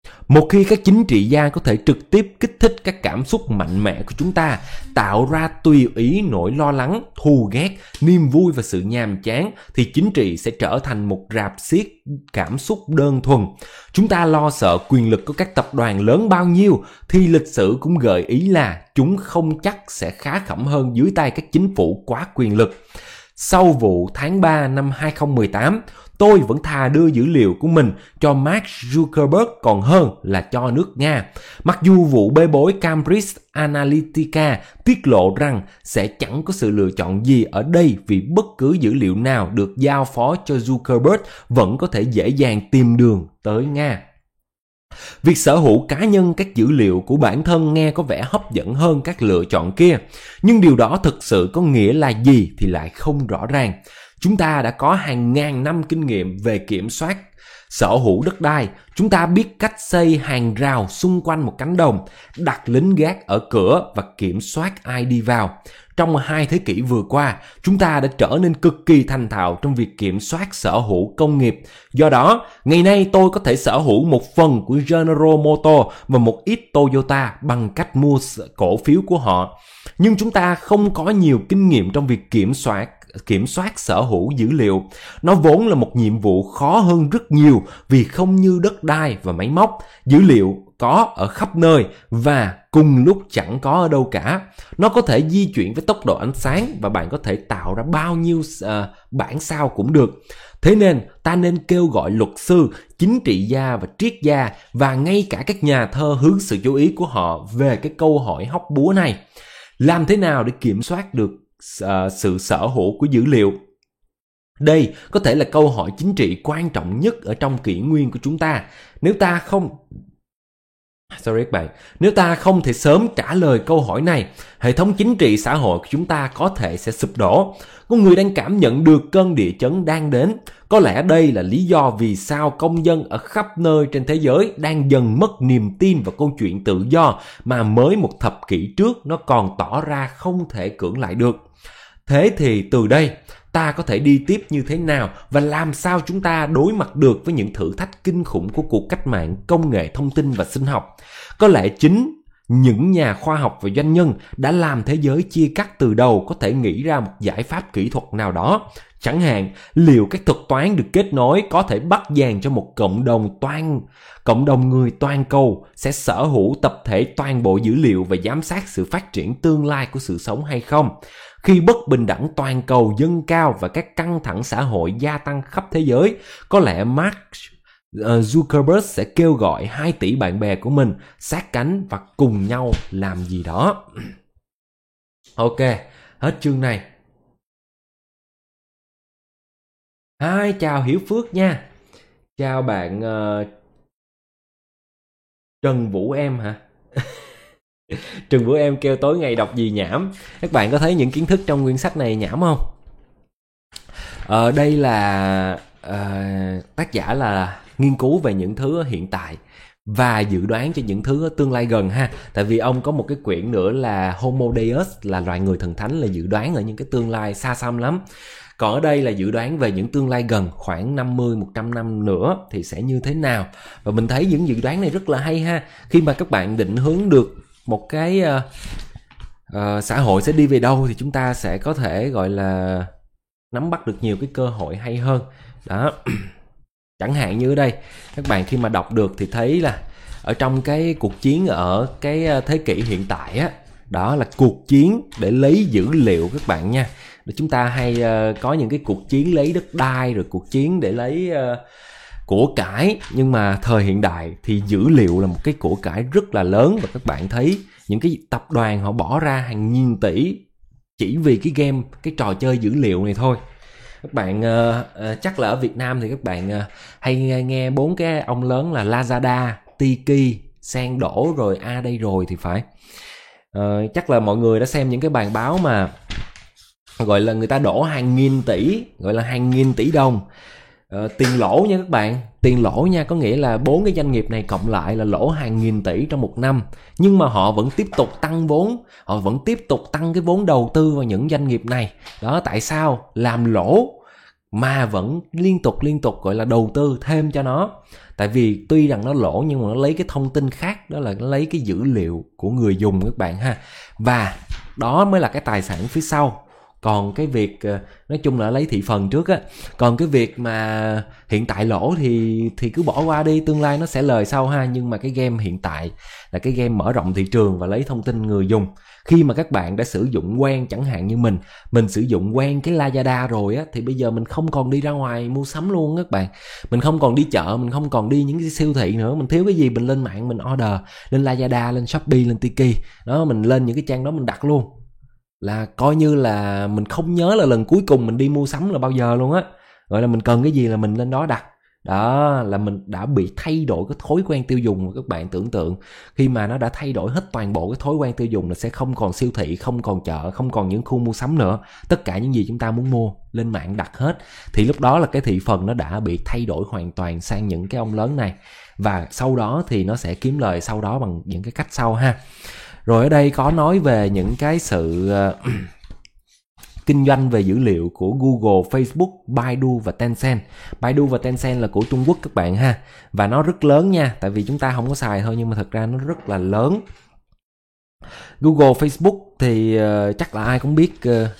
Một khi các chính trị gia có thể trực tiếp kích thích các cảm xúc mạnh mẽ của chúng ta, tạo ra tùy ý nỗi lo lắng, thù ghét, niềm vui và sự nhàm chán, thì chính trị sẽ trở thành một rạp xiếc cảm xúc đơn thuần. Chúng ta lo sợ quyền lực của các tập đoàn lớn bao nhiêu, thì lịch sử cũng gợi ý là chúng không chắc sẽ khá khẩm hơn dưới tay các chính phủ quá quyền lực. Sau vụ tháng 3 năm 2018, tôi vẫn thà đưa dữ liệu của mình cho Mark Zuckerberg còn hơn là cho nước Nga. Mặc dù vụ bê bối Cambridge Analytica tiết lộ rằng sẽ chẳng có sự lựa chọn gì ở đây vì bất cứ dữ liệu nào được giao phó cho Zuckerberg vẫn có thể dễ dàng tìm đường tới Nga. Việc sở hữu cá nhân các dữ liệu của bản thân nghe có vẻ hấp dẫn hơn các lựa chọn kia, nhưng điều đó thực sự có nghĩa là gì thì lại không rõ ràng. Chúng ta đã có hàng ngàn năm kinh nghiệm về kiểm soát sở hữu đất đai. Chúng ta biết cách xây hàng rào xung quanh một cánh đồng, đặt lính gác ở cửa và kiểm soát ai đi vào. Trong 2 thế kỷ vừa qua, chúng ta đã trở nên cực kỳ thành thạo trong việc kiểm soát sở hữu công nghiệp. Do đó, ngày nay tôi có thể sở hữu một phần của General Motors và một ít Toyota bằng cách mua cổ phiếu của họ. Nhưng chúng ta không có nhiều kinh nghiệm trong việc kiểm soát sở hữu dữ liệu. Nó vốn là một nhiệm vụ khó hơn rất nhiều vì không như đất đai và máy móc, dữ liệu có ở khắp nơi và cùng lúc chẳng có ở đâu cả. Nó có thể di chuyển với tốc độ ánh sáng và bạn có thể tạo ra bao nhiêu bản sao cũng được. Thế nên ta nên kêu gọi luật sư, chính trị gia và triết gia và ngay cả các nhà thơ hướng sự chú ý của họ về cái câu hỏi hóc búa này. Làm thế nào để kiểm soát được sự sở hữu của dữ liệu? Đây có thể là câu hỏi chính trị quan trọng nhất ở trong kỷ nguyên của chúng ta. Nếu ta không thể sớm trả lời câu hỏi này, hệ thống chính trị xã hội của chúng ta có thể sẽ sụp đổ. Con người đang cảm nhận được cơn địa chấn đang đến. Có lẽ đây là lý do vì sao công dân ở khắp nơi trên thế giới đang dần mất niềm tin vào câu chuyện tự do mà mới một thập kỷ trước nó còn tỏ ra không thể cưỡng lại được. Thế thì từ đây, ta có thể đi tiếp như thế nào và làm sao chúng ta đối mặt được với những thử thách kinh khủng của cuộc cách mạng công nghệ thông tin và sinh học? Có lẽ chính những nhà khoa học và doanh nhân đã làm thế giới chia cắt từ đầu có thể nghĩ ra một giải pháp kỹ thuật nào đó. Chẳng hạn, liệu các thuật toán được kết nối có thể bắt dàn cho một cộng đồng người toàn cầu sẽ sở hữu tập thể toàn bộ dữ liệu và giám sát sự phát triển tương lai của sự sống hay không? Khi bất bình đẳng toàn cầu dâng cao và các căng thẳng xã hội gia tăng khắp thế giới, có lẽ Mark Zuckerberg sẽ kêu gọi 2 tỷ bạn bè của mình sát cánh và cùng nhau làm gì đó. Ok, hết chương này. Hi, chào Hiếu Phước nha. Chào bạn Trần Vũ Em hả? Trần Vũ Em kêu tối ngày đọc gì nhảm. Các bạn có thấy những kiến thức trong nguyên sách này nhảm không? Đây là tác giả là nghiên cứu về những thứ hiện tại và dự đoán cho những thứ tương lai gần ha. Tại vì ông có một cái quyển nữa là Homo Deus, là loài người thần thánh, là dự đoán ở những cái tương lai xa xăm lắm. Còn ở đây là dự đoán về những tương lai gần, khoảng 50-100 năm nữa thì sẽ như thế nào. Và mình thấy những dự đoán này rất là hay ha. Khi mà các bạn định hướng được một cái xã hội sẽ đi về đâu thì chúng ta sẽ có thể gọi là nắm bắt được nhiều cái cơ hội hay hơn. Đó. Chẳng hạn như ở đây, các bạn khi mà đọc được thì thấy là ở trong cái cuộc chiến ở cái thế kỷ hiện tại á, đó là cuộc chiến để lấy dữ liệu các bạn nha. Chúng ta hay có những cái cuộc chiến lấy đất đai, rồi cuộc chiến để lấy của cải. Nhưng mà thời hiện đại thì dữ liệu là một cái của cải rất là lớn. Và các bạn thấy những cái tập đoàn họ bỏ ra hàng nghìn tỷ chỉ vì cái game, cái trò chơi dữ liệu này thôi. Các bạn chắc là ở Việt Nam thì các bạn hay nghe 4 cái ông lớn là Lazada, Tiki, Sen Đổ rồi A Đây Rồi thì phải. Chắc là mọi người đã xem những cái bài báo mà gọi là người ta đổ hàng nghìn tỷ, gọi là hàng nghìn tỷ đồng tiền lỗ nha các bạn. Tiền lỗ nha, có nghĩa là 4 cái doanh nghiệp này cộng lại là lỗ hàng nghìn tỷ trong một năm. Nhưng mà họ vẫn tiếp tục tăng vốn, họ vẫn tiếp tục tăng cái vốn đầu tư vào những doanh nghiệp này. Đó, tại sao? Làm lỗ mà vẫn liên tục gọi là đầu tư thêm cho nó. Tại vì tuy rằng nó lỗ nhưng mà nó lấy cái thông tin khác, đó là nó lấy cái dữ liệu của người dùng các bạn ha. Và đó mới là cái tài sản phía sau. Còn cái việc nói chung là lấy thị phần trước á, còn cái việc mà hiện tại lỗ thì cứ bỏ qua đi, tương lai nó sẽ lời sau ha. Nhưng mà cái game hiện tại là cái game mở rộng thị trường và lấy thông tin người dùng. Khi mà các bạn đã sử dụng quen, chẳng hạn như mình sử dụng quen cái Lazada rồi á, thì bây giờ mình không còn đi ra ngoài mua sắm luôn các bạn. Mình không còn đi chợ, mình không còn đi những cái siêu thị nữa. Mình thiếu cái gì mình lên mạng mình order, lên Lazada, lên Shopee, lên Tiki đó, mình lên những cái trang đó mình đặt luôn, là coi như là mình không nhớ là lần cuối cùng mình đi mua sắm là bao giờ luôn á. Gọi là mình cần cái gì là mình lên đó đặt. Đó là mình đã bị thay đổi cái thói quen tiêu dùng. Các bạn tưởng tượng khi mà nó đã thay đổi hết toàn bộ cái thói quen tiêu dùng là sẽ không còn siêu thị, không còn chợ, không còn những khu mua sắm nữa. Tất cả những gì chúng ta muốn mua lên mạng đặt hết. Thì lúc đó là cái thị phần nó đã bị thay đổi hoàn toàn sang những cái ông lớn này. Và sau đó thì nó sẽ kiếm lời sau đó bằng những cái cách sau ha. Rồi ở đây có nói về những cái sự kinh doanh về dữ liệu của Google, Facebook, Baidu và Tencent. Baidu và Tencent là của Trung Quốc các bạn ha. Và nó rất lớn nha, tại vì chúng ta không có xài thôi nhưng mà thật ra nó rất là lớn. Google, Facebook thì chắc là ai cũng biết,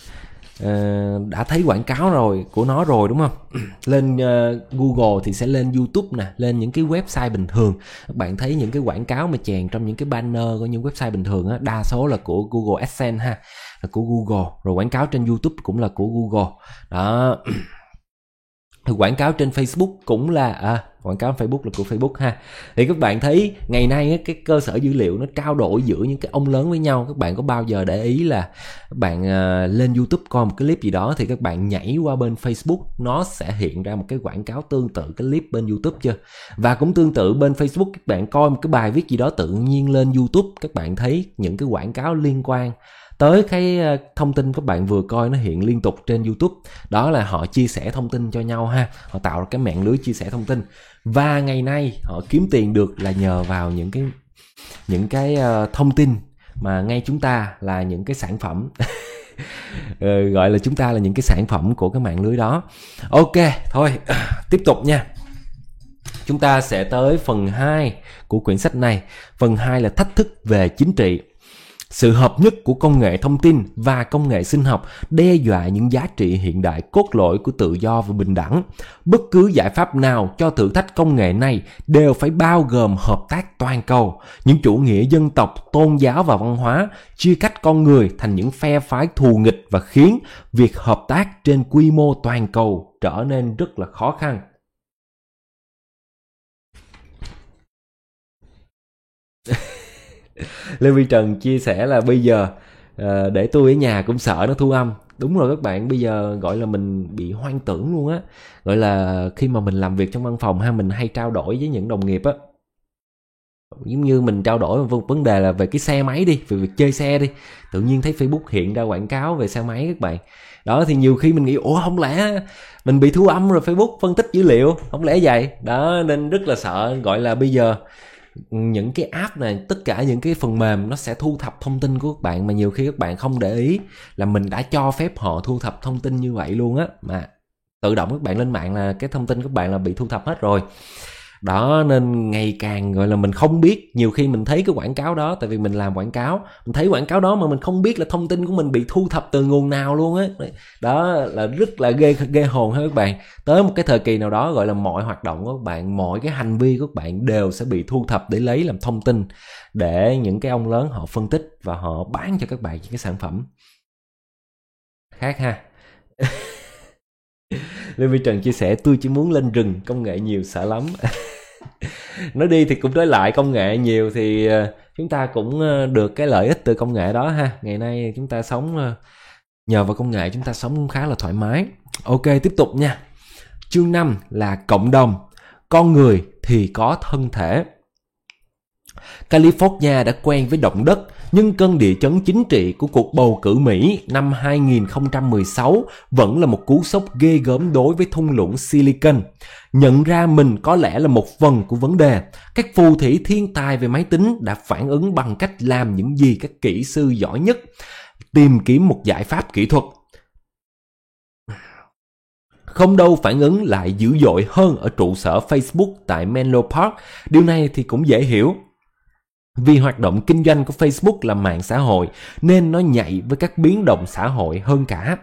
đã thấy quảng cáo rồi của nó rồi đúng không? Lên Google thì sẽ lên YouTube nè, lên những cái website bình thường. Các bạn thấy những cái quảng cáo mà chèn trong những cái banner của những website bình thường á, đa số là của Google AdSense ha, là của Google. Rồi quảng cáo trên YouTube cũng là của Google. Đó. Quảng cáo trên Facebook cũng là quảng cáo Facebook là của Facebook ha. Thì các bạn thấy ngày nay cái cơ sở dữ liệu nó trao đổi giữa những cái ông lớn với nhau. Các bạn có bao giờ để ý là các bạn lên YouTube coi một cái clip gì đó thì các bạn nhảy qua bên Facebook, nó sẽ hiện ra một cái quảng cáo tương tự cái clip bên YouTube chưa? Và cũng tương tự bên Facebook, các bạn coi một cái bài viết gì đó tự nhiên lên YouTube, các bạn thấy những cái quảng cáo liên quan tới cái thông tin các bạn vừa coi nó hiện liên tục trên YouTube. Đó là họ chia sẻ thông tin cho nhau ha. Họ tạo ra cái mạng lưới chia sẻ thông tin. Và ngày nay họ kiếm tiền được là nhờ vào những cái thông tin mà ngay chúng ta là những cái sản phẩm gọi là chúng ta là những cái sản phẩm của cái mạng lưới đó. Ok, thôi tiếp tục nha. Chúng ta sẽ tới phần 2 của quyển sách này. Phần 2 là thách thức về chính trị. Sự hợp nhất của công nghệ thông tin và công nghệ sinh học đe dọa những giá trị hiện đại cốt lõi của tự do và bình đẳng. Bất cứ giải pháp nào cho thử thách công nghệ này đều phải bao gồm hợp tác toàn cầu. Những chủ nghĩa dân tộc, tôn giáo và văn hóa chia cắt con người thành những phe phái thù nghịch và khiến việc hợp tác trên quy mô toàn cầu trở nên rất là khó khăn. Lê Vi Trần chia sẻ là bây giờ để tôi ở nhà cũng sợ nó thu âm. Đúng rồi các bạn, bây giờ gọi là mình bị hoang tưởng luôn á. Gọi là khi mà mình làm việc trong văn phòng ha, mình hay trao đổi với những đồng nghiệp á. Giống như mình trao đổi một vấn đề là về cái xe máy đi, về việc chơi xe đi. Tự nhiên thấy Facebook hiện ra quảng cáo về xe máy các bạn. Đó thì nhiều khi mình nghĩ không lẽ mình bị thu âm rồi Facebook phân tích dữ liệu, không lẽ vậy. Đó nên rất là sợ. Gọi là bây giờ những cái app này, tất cả những cái phần mềm nó sẽ thu thập thông tin của các bạn mà nhiều khi các bạn không để ý là mình đã cho phép họ thu thập thông tin như vậy luôn á, mà tự động các bạn lên mạng là cái thông tin các bạn là bị thu thập hết rồi. Đó nên ngày càng gọi là mình không biết, nhiều khi mình thấy cái quảng cáo đó, tại vì mình làm quảng cáo, mình thấy quảng cáo đó mà mình không biết là thông tin của mình bị thu thập từ nguồn nào luôn á. Đó là rất là ghê hồn ha các bạn. Tới một cái thời kỳ nào đó gọi là mọi hoạt động của các bạn, mọi cái hành vi của các bạn đều sẽ bị thu thập để lấy làm thông tin, để những cái ông lớn họ phân tích và họ bán cho các bạn những cái sản phẩm khác ha. Lê Vi Trần chia sẻ tôi chỉ muốn lên rừng, công nghệ nhiều sợ lắm. Nói đi thì cũng nói lại, công nghệ nhiều thì chúng ta cũng được cái lợi ích từ công nghệ đó ha. Ngày nay chúng ta sống nhờ vào công nghệ, chúng ta sống cũng khá là thoải mái. Ok, tiếp tục nha. Chương 5 là cộng đồng. Con người thì có thân thể. California đã quen với động đất, nhưng cơn địa chấn chính trị của cuộc bầu cử Mỹ năm 2016 vẫn là một cú sốc ghê gớm đối với thung lũng Silicon. Nhận ra mình có lẽ là một phần của vấn đề, các phù thủy thiên tài về máy tính đã phản ứng bằng cách làm những gì các kỹ sư giỏi nhất, tìm kiếm một giải pháp kỹ thuật. không đâu phản ứng lại dữ dội hơn ở trụ sở Facebook tại Menlo Park. Điều này thì cũng dễ hiểu. Vì hoạt động kinh doanh của Facebook là mạng xã hội nên nó nhạy với các biến động xã hội hơn cả.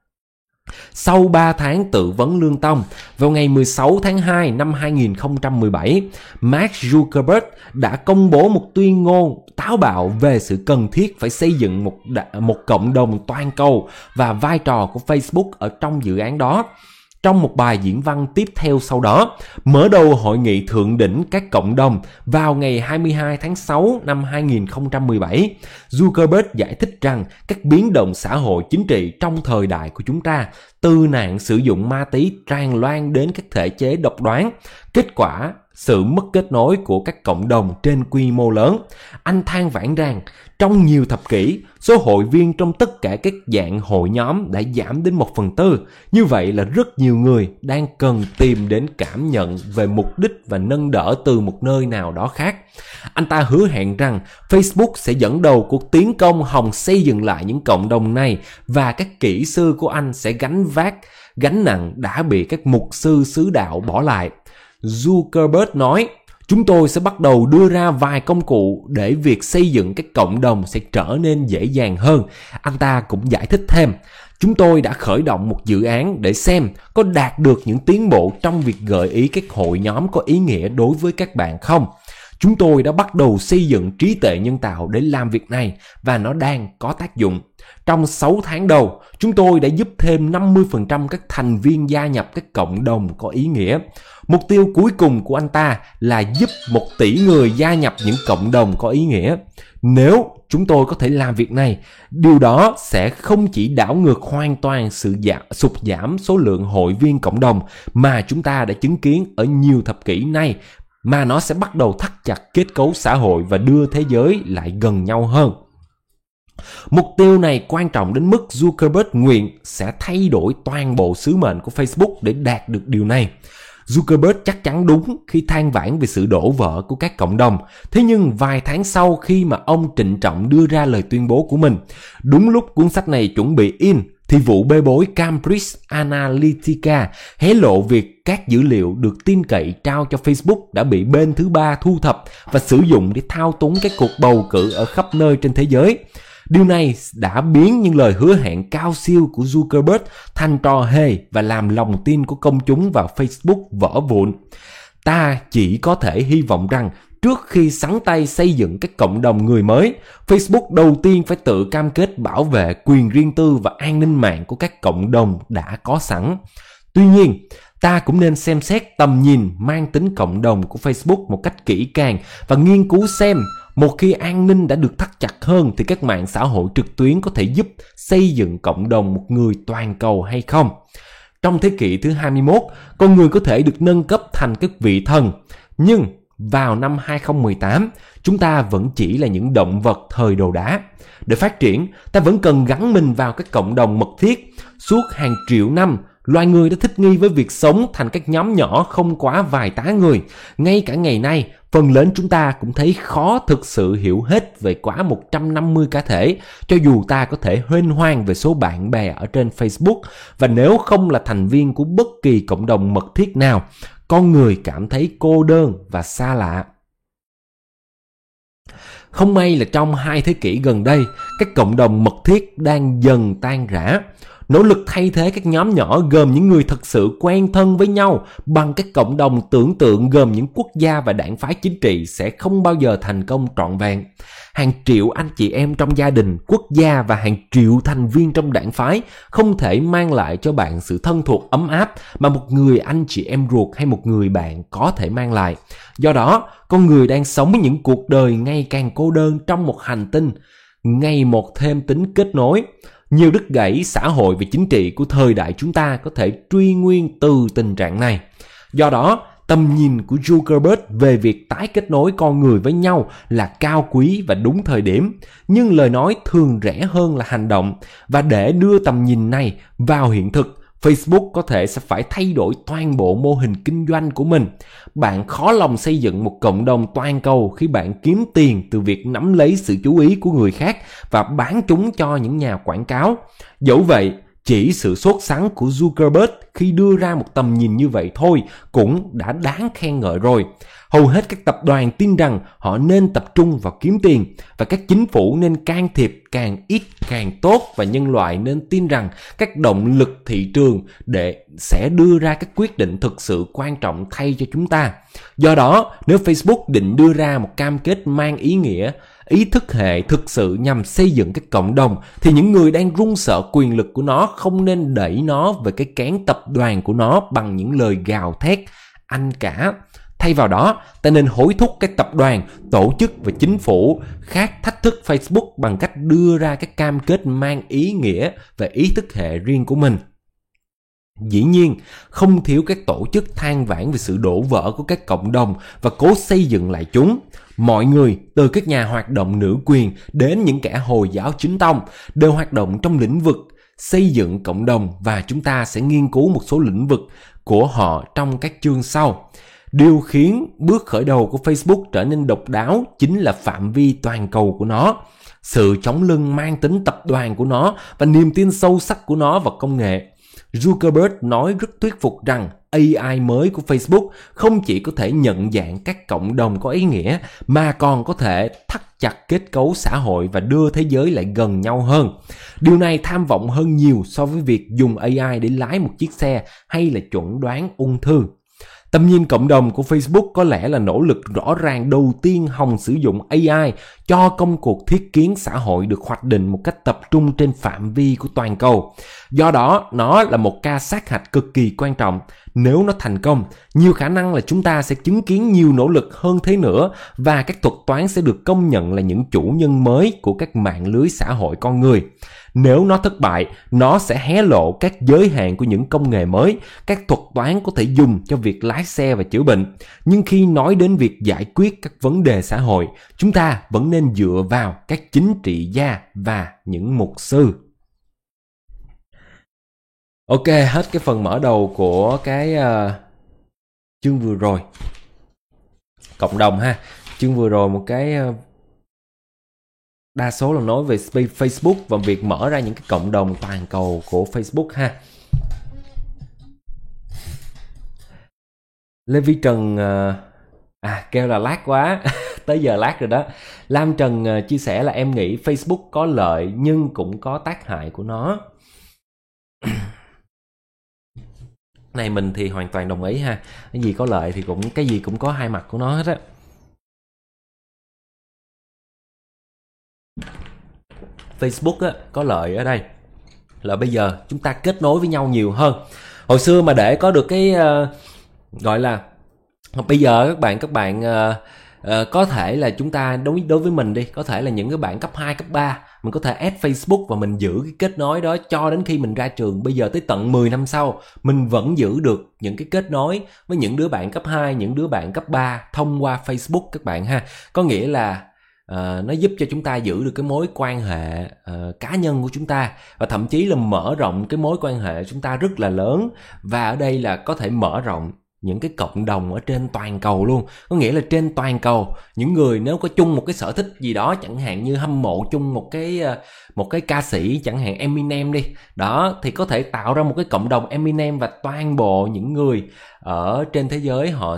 Sau 3 tháng tự vấn lương tâm, vào ngày 16 tháng 2 năm 2017, Mark Zuckerberg đã công bố một tuyên ngôn táo bạo về sự cần thiết phải xây dựng một cộng đồng toàn cầu và vai trò của Facebook ở trong dự án đó. Trong một bài diễn văn tiếp theo sau đó, mở đầu hội nghị thượng đỉnh các cộng đồng vào ngày 22 tháng 6 năm 2017, Zuckerberg giải thích rằng các biến động xã hội chính trị trong thời đại của chúng ta, từ nạn sử dụng ma túy tràn lan đến các thể chế độc đoán, kết quả sự mất kết nối của các cộng đồng trên quy mô lớn. Anh than vãn rằng trong nhiều thập kỷ, số hội viên trong tất cả các dạng hội nhóm đã giảm đến 1/4. Như vậy là rất nhiều người đang cần tìm đến cảm nhận về mục đích và nâng đỡ từ một nơi nào đó khác. Anh ta hứa hẹn rằng Facebook sẽ dẫn đầu cuộc tiến công hòng xây dựng lại những cộng đồng này và các kỹ sư của anh sẽ gánh vác gánh nặng đã bị các mục sư xứ đạo bỏ lại. Zuckerberg nói, chúng tôi sẽ bắt đầu đưa ra vài công cụ để việc xây dựng các cộng đồng sẽ trở nên dễ dàng hơn. Anh ta cũng giải thích thêm, chúng tôi đã khởi động một dự án để xem có đạt được những tiến bộ trong việc gợi ý các hội nhóm có ý nghĩa đối với các bạn không. Chúng tôi đã bắt đầu xây dựng trí tuệ nhân tạo để làm việc này và nó đang có tác dụng. Trong 6 tháng đầu, chúng tôi đã giúp thêm 50% các thành viên gia nhập các cộng đồng có ý nghĩa. Mục tiêu cuối cùng của anh ta là giúp 1 tỷ người gia nhập những cộng đồng có ý nghĩa. Nếu chúng tôi có thể làm việc này, điều đó sẽ không chỉ đảo ngược hoàn toàn sự sụt giảm số lượng hội viên cộng đồng mà chúng ta đã chứng kiến ở nhiều thập kỷ nay, mà nó sẽ bắt đầu thắt chặt kết cấu xã hội và đưa thế giới lại gần nhau hơn. Mục tiêu này quan trọng đến mức Zuckerberg nguyện sẽ thay đổi toàn bộ sứ mệnh của Facebook để đạt được điều này. Zuckerberg chắc chắn đúng khi than vãn về sự đổ vỡ của các cộng đồng. Thế nhưng vài tháng sau khi mà ông trịnh trọng đưa ra lời tuyên bố của mình, đúng lúc cuốn sách này chuẩn bị in, thì vụ bê bối Cambridge Analytica hé lộ việc các dữ liệu được tin cậy trao cho Facebook đã bị bên thứ ba thu thập và sử dụng để thao túng các cuộc bầu cử ở khắp nơi trên thế giới. Điều này đã biến những lời hứa hẹn cao siêu của Zuckerberg thành trò hề và làm lòng tin của công chúng vào Facebook vỡ vụn. Ta chỉ có thể hy vọng rằng trước khi sắn tay xây dựng các cộng đồng người mới, Facebook đầu tiên phải tự cam kết bảo vệ quyền riêng tư và an ninh mạng của các cộng đồng đã có sẵn. Tuy nhiên, ta cũng nên xem xét tầm nhìn mang tính cộng đồng của Facebook một cách kỹ càng và nghiên cứu xem một khi an ninh đã được thắt chặt hơn thì các mạng xã hội trực tuyến có thể giúp xây dựng cộng đồng một người toàn cầu hay không. Trong thế kỷ thứ 21, con người có thể được nâng cấp thành các vị thần, nhưng vào năm 2018, chúng ta vẫn chỉ là những động vật thời đồ đá. Để phát triển, ta vẫn cần gắn mình vào các cộng đồng mật thiết. Suốt hàng triệu năm, loài người đã thích nghi với việc sống thành các nhóm nhỏ không quá vài tá người. Ngay cả ngày nay, phần lớn chúng ta cũng thấy khó thực sự hiểu hết về quá 150 cá thể, cho dù ta có thể huênh hoang về số bạn bè ở trên Facebook. Và nếu không là thành viên của bất kỳ cộng đồng mật thiết nào, con người cảm thấy cô đơn và xa lạ. Không may là trong 2 thế kỷ gần đây, các cộng đồng mật thiết đang dần tan rã. Nỗ lực thay thế các nhóm nhỏ gồm những người thật sự quen thân với nhau bằng các cộng đồng tưởng tượng gồm những quốc gia và đảng phái chính trị sẽ không bao giờ thành công trọn vẹn. Hàng triệu anh chị em trong gia đình, quốc gia và hàng triệu thành viên trong đảng phái không thể mang lại cho bạn sự thân thuộc ấm áp mà một người anh chị em ruột hay một người bạn có thể mang lại. Do đó, con người đang sống với những cuộc đời ngày càng cô đơn trong một hành tinh ngày một thêm tính kết nối. Nhiều đứt gãy xã hội và chính trị của thời đại chúng ta có thể truy nguyên từ tình trạng này. Do đó, tầm nhìn của Zuckerberg về việc tái kết nối con người với nhau là cao quý và đúng thời điểm, nhưng lời nói thường rẻ hơn là hành động. Và để đưa tầm nhìn này vào hiện thực, Facebook có thể sẽ phải thay đổi toàn bộ mô hình kinh doanh của mình. Bạn khó lòng xây dựng một cộng đồng toàn cầu khi bạn kiếm tiền từ việc nắm lấy sự chú ý của người khác và bán chúng cho những nhà quảng cáo. Dẫu vậy, Chỉ sự sốt sắng của Zuckerberg khi đưa ra một tầm nhìn như vậy thôi cũng đã đáng khen ngợi rồi. Hầu hết các tập đoàn tin rằng họ nên tập trung vào kiếm tiền và các chính phủ nên can thiệp càng ít càng tốt, và nhân loại nên tin rằng các động lực thị trường sẽ đưa ra các quyết định thực sự quan trọng thay cho chúng ta. Do đó, nếu Facebook định đưa ra một cam kết mang ý nghĩa ý thức hệ thực sự nhằm xây dựng các cộng đồng, thì những người đang run sợ quyền lực của nó không nên đẩy nó về cái kén tập đoàn của nó bằng những lời gào thét anh cả. Thay vào đó, ta nên hối thúc các tập đoàn, tổ chức và chính phủ khác thách thức Facebook bằng cách đưa ra các cam kết mang ý nghĩa về ý thức hệ riêng của mình. Dĩ nhiên, không thiếu các tổ chức than vãn về sự đổ vỡ của các cộng đồng và cố xây dựng lại chúng. Mọi người, từ các nhà hoạt động nữ quyền đến những kẻ Hồi giáo chính tông, đều hoạt động trong lĩnh vực xây dựng cộng đồng, và chúng ta sẽ nghiên cứu một số lĩnh vực của họ trong các chương sau. Điều khiến bước khởi đầu của Facebook trở nên độc đáo chính là phạm vi toàn cầu của nó, sự chống lưng mang tính tập đoàn của nó và niềm tin sâu sắc của nó vào công nghệ. Zuckerberg nói rất thuyết phục rằng AI mới của Facebook không chỉ có thể nhận dạng các cộng đồng có ý nghĩa, mà còn có thể thắt chặt kết cấu xã hội và đưa thế giới lại gần nhau hơn. Điều này tham vọng hơn nhiều so với việc dùng AI để lái một chiếc xe hay là chuẩn đoán ung thư. Tầm nhìn cộng đồng của Facebook có lẽ là nỗ lực rõ ràng đầu tiên hòng sử dụng AI cho công cuộc thiết kiến xã hội được hoạch định một cách tập trung trên phạm vi của toàn cầu. Do đó, nó là một ca sát hạch cực kỳ quan trọng. Nếu nó thành công, nhiều khả năng là chúng ta sẽ chứng kiến nhiều nỗ lực hơn thế nữa, và các thuật toán sẽ được công nhận là những chủ nhân mới của các mạng lưới xã hội con người. Nếu nó thất bại, nó sẽ hé lộ các giới hạn của những công nghệ mới, các thuật toán có thể dùng cho việc lái xe và chữa bệnh. Nhưng khi nói đến việc giải quyết các vấn đề xã hội, chúng ta vẫn nên dựa vào các chính trị gia và những mục sư. Ok, hết cái phần mở đầu của cái chương vừa rồi. Cộng đồng ha. Chương vừa rồi một cái đa số là nói về Facebook và việc mở ra những cái cộng đồng toàn cầu của Facebook ha. Lê Vi Trần kêu là lát quá. Tới giờ lát rồi đó. Lam Trần chia sẻ là em nghĩ Facebook có lợi nhưng cũng có tác hại của nó. Này mình thì hoàn toàn đồng ý ha. Cái gì có lợi thì cái gì cũng có hai mặt của nó hết á. Facebook á, có lợi ở đây là bây giờ chúng ta kết nối với nhau nhiều hơn. Hồi xưa mà để có được cái gọi là bây giờ các bạn có thể là chúng ta đối với mình đi, có thể là những cái bạn cấp 2, cấp 3 mình có thể add Facebook và mình giữ cái kết nối đó cho đến khi mình ra trường. Bây giờ tới tận 10 năm sau mình vẫn giữ được những cái kết nối với những đứa bạn cấp 2, những đứa bạn cấp 3 thông qua Facebook các bạn ha. Có nghĩa là nó giúp cho chúng ta giữ được cái mối quan hệ cá nhân của chúng ta, và thậm chí là mở rộng cái mối quan hệ chúng ta rất là lớn. Và ở đây là có thể mở rộng những cái cộng đồng ở trên toàn cầu luôn. Có nghĩa là trên toàn cầu, những người nếu có chung một cái sở thích gì đó, chẳng hạn như hâm mộ chung một cái ca sĩ, chẳng hạn Eminem đi, đó thì có thể tạo ra một cái cộng đồng Eminem, và toàn bộ những người ở trên thế giới họ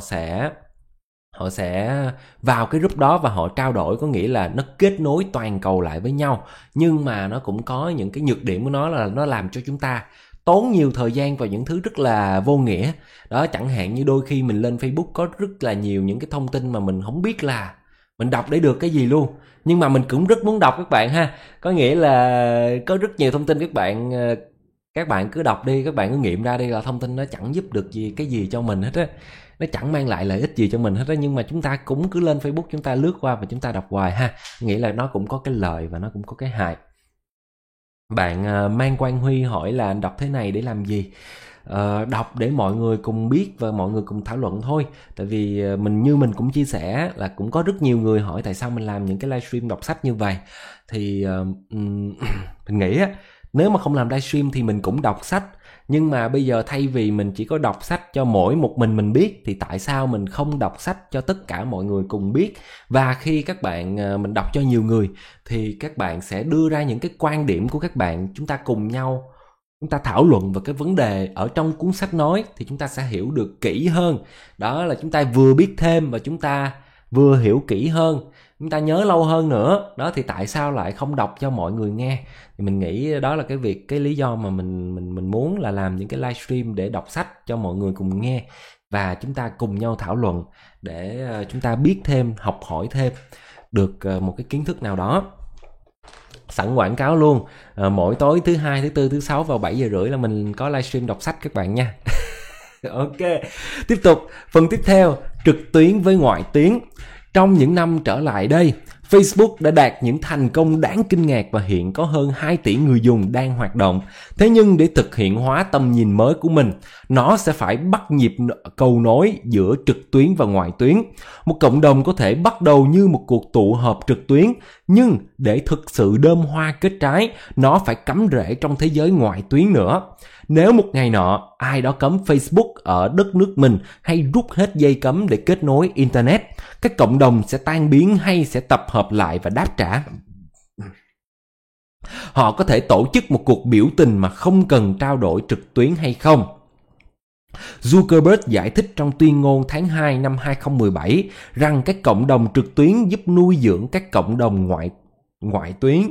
sẽ vào cái group đó và họ trao đổi. Có nghĩa là nó kết nối toàn cầu lại với nhau. Nhưng mà nó cũng có những cái nhược điểm của nó là nó làm cho chúng ta tốn nhiều thời gian vào những thứ rất là vô nghĩa. Đó, chẳng hạn như đôi khi mình lên Facebook có rất là nhiều những cái thông tin mà mình không biết là mình đọc để được cái gì luôn. Nhưng mà mình cũng rất muốn đọc các bạn ha. Có nghĩa là có rất nhiều thông tin các bạn cứ đọc đi, các bạn cứ nghiệm ra đi là thông tin nó chẳng giúp được cái gì cho mình hết á. Nó chẳng mang lại lợi ích gì cho mình hết á, nhưng mà chúng ta cũng cứ lên Facebook chúng ta lướt qua và chúng ta đọc hoài ha. Nghĩa là nó cũng có cái lợi và nó cũng có cái hại. Bạn Mang Quang Huy hỏi là đọc thế này để làm gì? Đọc để mọi người cùng biết và mọi người cùng thảo luận thôi. Tại vì mình cũng chia sẻ là cũng có rất nhiều người hỏi tại sao mình làm những cái livestream đọc sách như vậy. Thì mình nghĩ á, nếu mà không làm livestream thì mình cũng đọc sách. Nhưng mà bây giờ thay vì mình chỉ có đọc sách cho mỗi một mình biết, thì tại sao mình không đọc sách cho tất cả mọi người cùng biết? Và khi các bạn mình đọc cho nhiều người thì các bạn sẽ đưa ra những cái quan điểm của các bạn, chúng ta cùng nhau chúng ta thảo luận về cái vấn đề ở trong cuốn sách nói thì chúng ta sẽ hiểu được kỹ hơn. Đó là chúng ta vừa biết thêm và chúng ta vừa hiểu kỹ hơn, chúng ta nhớ lâu hơn nữa. Đó thì tại sao lại không đọc cho mọi người nghe? Thì mình nghĩ đó là cái lý do mà mình muốn là làm những cái livestream để đọc sách cho mọi người cùng nghe và chúng ta cùng nhau thảo luận để chúng ta biết thêm, học hỏi thêm được một cái kiến thức nào đó. Sẵn quảng cáo luôn, mỗi tối thứ hai, thứ tư, thứ sáu vào 7 giờ rưỡi là mình có livestream đọc sách các bạn nha. Ok, tiếp tục phần tiếp theo, trực tuyến với ngoại tuyến. Trong những năm trở lại đây, Facebook đã đạt những thành công đáng kinh ngạc và hiện có hơn 2 tỷ người dùng đang hoạt động. Thế nhưng để thực hiện hóa tầm nhìn mới của mình, nó sẽ phải bắt nhịp cầu nối giữa trực tuyến và ngoại tuyến. Một cộng đồng có thể bắt đầu như một cuộc tụ họp trực tuyến, nhưng để thực sự đơm hoa kết trái, nó phải cắm rễ trong thế giới ngoại tuyến nữa. Nếu một ngày nọ ai đó cấm Facebook ở đất nước mình hay rút hết dây cấm để kết nối Internet, các cộng đồng sẽ tan biến hay sẽ tập hợp lại và đáp trả. Họ có thể tổ chức một cuộc biểu tình mà không cần trao đổi trực tuyến hay không. Zuckerberg giải thích trong tuyên ngôn tháng 2 năm 2017 rằng các cộng đồng trực tuyến giúp nuôi dưỡng các cộng đồng ngoại tuyến.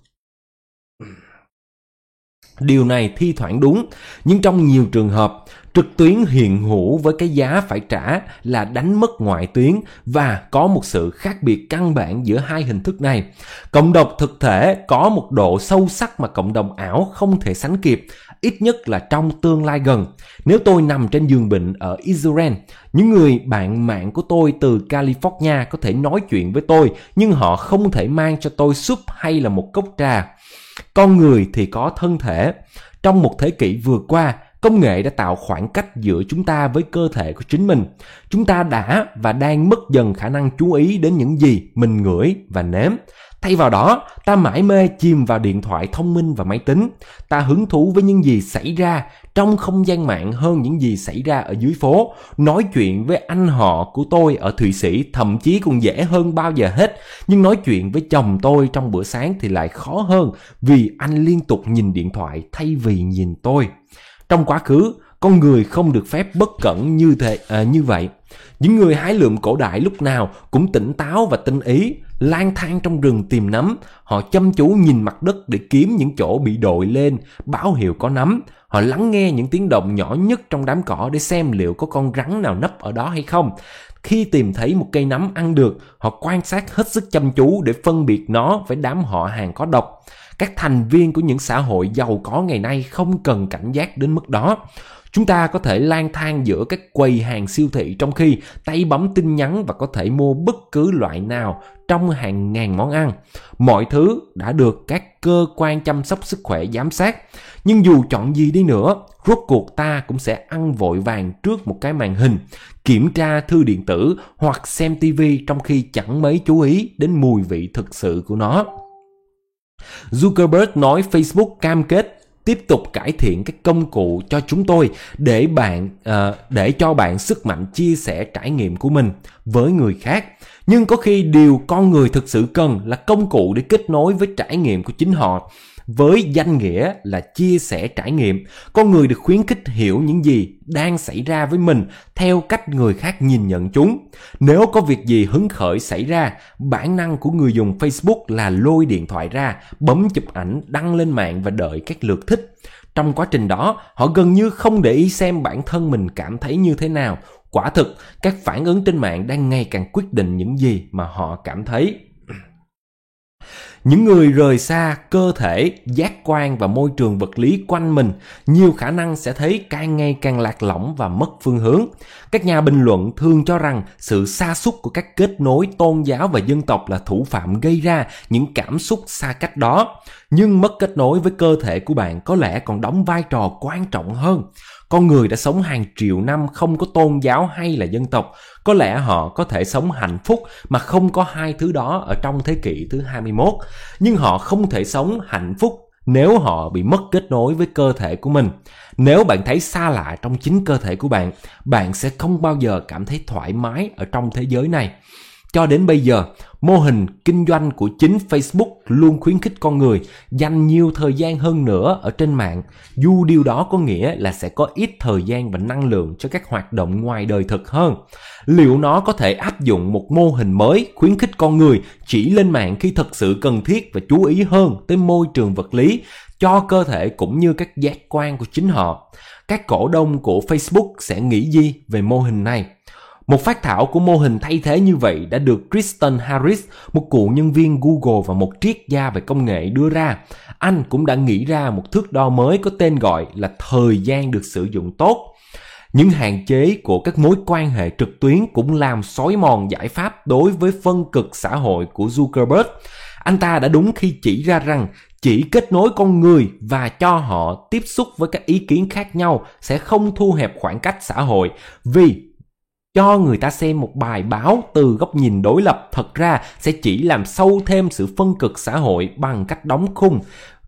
Điều này thi thoảng đúng, nhưng trong nhiều trường hợp, trực tuyến hiện hữu với cái giá phải trả là đánh mất ngoại tuyến và có một sự khác biệt căn bản giữa hai hình thức này. Cộng đồng thực thể có một độ sâu sắc mà cộng đồng ảo không thể sánh kịp, ít nhất là trong tương lai gần. Nếu tôi nằm trên giường bệnh ở Israel, những người bạn mạng của tôi từ California có thể nói chuyện với tôi, nhưng họ không thể mang cho tôi súp hay là một cốc trà. Con người thì có thân thể. Trong một thế kỷ vừa qua, công nghệ đã tạo khoảng cách giữa chúng ta với cơ thể của chính mình. Chúng ta đã và đang mất dần khả năng chú ý đến những gì mình ngửi và nếm. Thay vào đó, ta mải mê chìm vào điện thoại thông minh và máy tính. Ta hứng thú với những gì xảy ra trong không gian mạng hơn những gì xảy ra ở dưới phố. Nói chuyện với anh họ của tôi ở Thụy Sĩ thậm chí còn dễ hơn bao giờ hết. Nhưng nói chuyện với chồng tôi trong bữa sáng thì lại khó hơn vì anh liên tục nhìn điện thoại thay vì nhìn tôi. Trong quá khứ, con người không được phép bất cẩn như vậy. Những người hái lượm cổ đại lúc nào cũng tỉnh táo và tinh ý, lang thang trong rừng tìm nấm. Họ chăm chú nhìn mặt đất để kiếm những chỗ bị đội lên báo hiệu có nấm. Họ lắng nghe những tiếng động nhỏ nhất trong đám cỏ để xem liệu có con rắn nào nấp ở đó hay không. Khi tìm thấy một cây nấm ăn được, họ quan sát hết sức chăm chú để phân biệt nó với đám họ hàng có độc. Các thành viên của những xã hội giàu có ngày nay không cần cảnh giác đến mức đó. Chúng ta có thể lang thang giữa các quầy hàng siêu thị trong khi tay bấm tin nhắn và có thể mua bất cứ loại nào trong hàng ngàn món ăn. Mọi thứ đã được các cơ quan chăm sóc sức khỏe giám sát. Nhưng dù chọn gì đi nữa, rốt cuộc ta cũng sẽ ăn vội vàng trước một cái màn hình, kiểm tra thư điện tử hoặc xem TV trong khi chẳng mấy chú ý đến mùi vị thực sự của nó. Zuckerberg nói Facebook cam kết tiếp tục cải thiện các công cụ cho chúng tôi để cho bạn sức mạnh chia sẻ trải nghiệm của mình với người khác. Nhưng có khi điều con người thực sự cần là công cụ để kết nối với trải nghiệm của chính họ. Với danh nghĩa là chia sẻ trải nghiệm, con người được khuyến khích hiểu những gì đang xảy ra với mình theo cách người khác nhìn nhận chúng. Nếu có việc gì hứng khởi xảy ra, bản năng của người dùng Facebook là lôi điện thoại ra, bấm chụp ảnh, đăng lên mạng và đợi các lượt thích. Trong quá trình đó, họ gần như không để ý xem bản thân mình cảm thấy như thế nào. Quả thực, các phản ứng trên mạng đang ngày càng quyết định những gì mà họ cảm thấy. Những người rời xa cơ thể, giác quan và môi trường vật lý quanh mình nhiều khả năng sẽ thấy càng ngày càng lạc lõng và mất phương hướng. Các nhà bình luận thường cho rằng sự sa sút của các kết nối tôn giáo và dân tộc là thủ phạm gây ra những cảm xúc xa cách đó. Nhưng mất kết nối với cơ thể của bạn có lẽ còn đóng vai trò quan trọng hơn. Con người đã sống hàng triệu năm không có tôn giáo hay là dân tộc. Có lẽ họ có thể sống hạnh phúc mà không có hai thứ đó ở trong thế kỷ thứ 21. Nhưng họ không thể sống hạnh phúc nếu họ bị mất kết nối với cơ thể của mình. Nếu bạn thấy xa lạ trong chính cơ thể của bạn, bạn sẽ không bao giờ cảm thấy thoải mái ở trong thế giới này. Cho đến bây giờ, mô hình kinh doanh của chính Facebook luôn khuyến khích con người dành nhiều thời gian hơn nữa ở trên mạng, dù điều đó có nghĩa là sẽ có ít thời gian và năng lượng cho các hoạt động ngoài đời thực hơn. Liệu nó có thể áp dụng một mô hình mới khuyến khích con người chỉ lên mạng khi thật sự cần thiết và chú ý hơn tới môi trường vật lý, cho cơ thể cũng như các giác quan của chính họ? Các cổ đông của Facebook sẽ nghĩ gì về mô hình này? Một phác thảo của mô hình thay thế như vậy đã được Tristan Harris, một cựu nhân viên Google và một triết gia về công nghệ đưa ra. Anh cũng đã nghĩ ra một thước đo mới có tên gọi là thời gian được sử dụng tốt. Những hạn chế của các mối quan hệ trực tuyến cũng làm xói mòn giải pháp đối với phân cực xã hội của Zuckerberg. Anh ta đã đúng khi chỉ ra rằng chỉ kết nối con người và cho họ tiếp xúc với các ý kiến khác nhau sẽ không thu hẹp khoảng cách xã hội, vì cho người ta xem một bài báo từ góc nhìn đối lập thật ra sẽ chỉ làm sâu thêm sự phân cực xã hội bằng cách đóng khung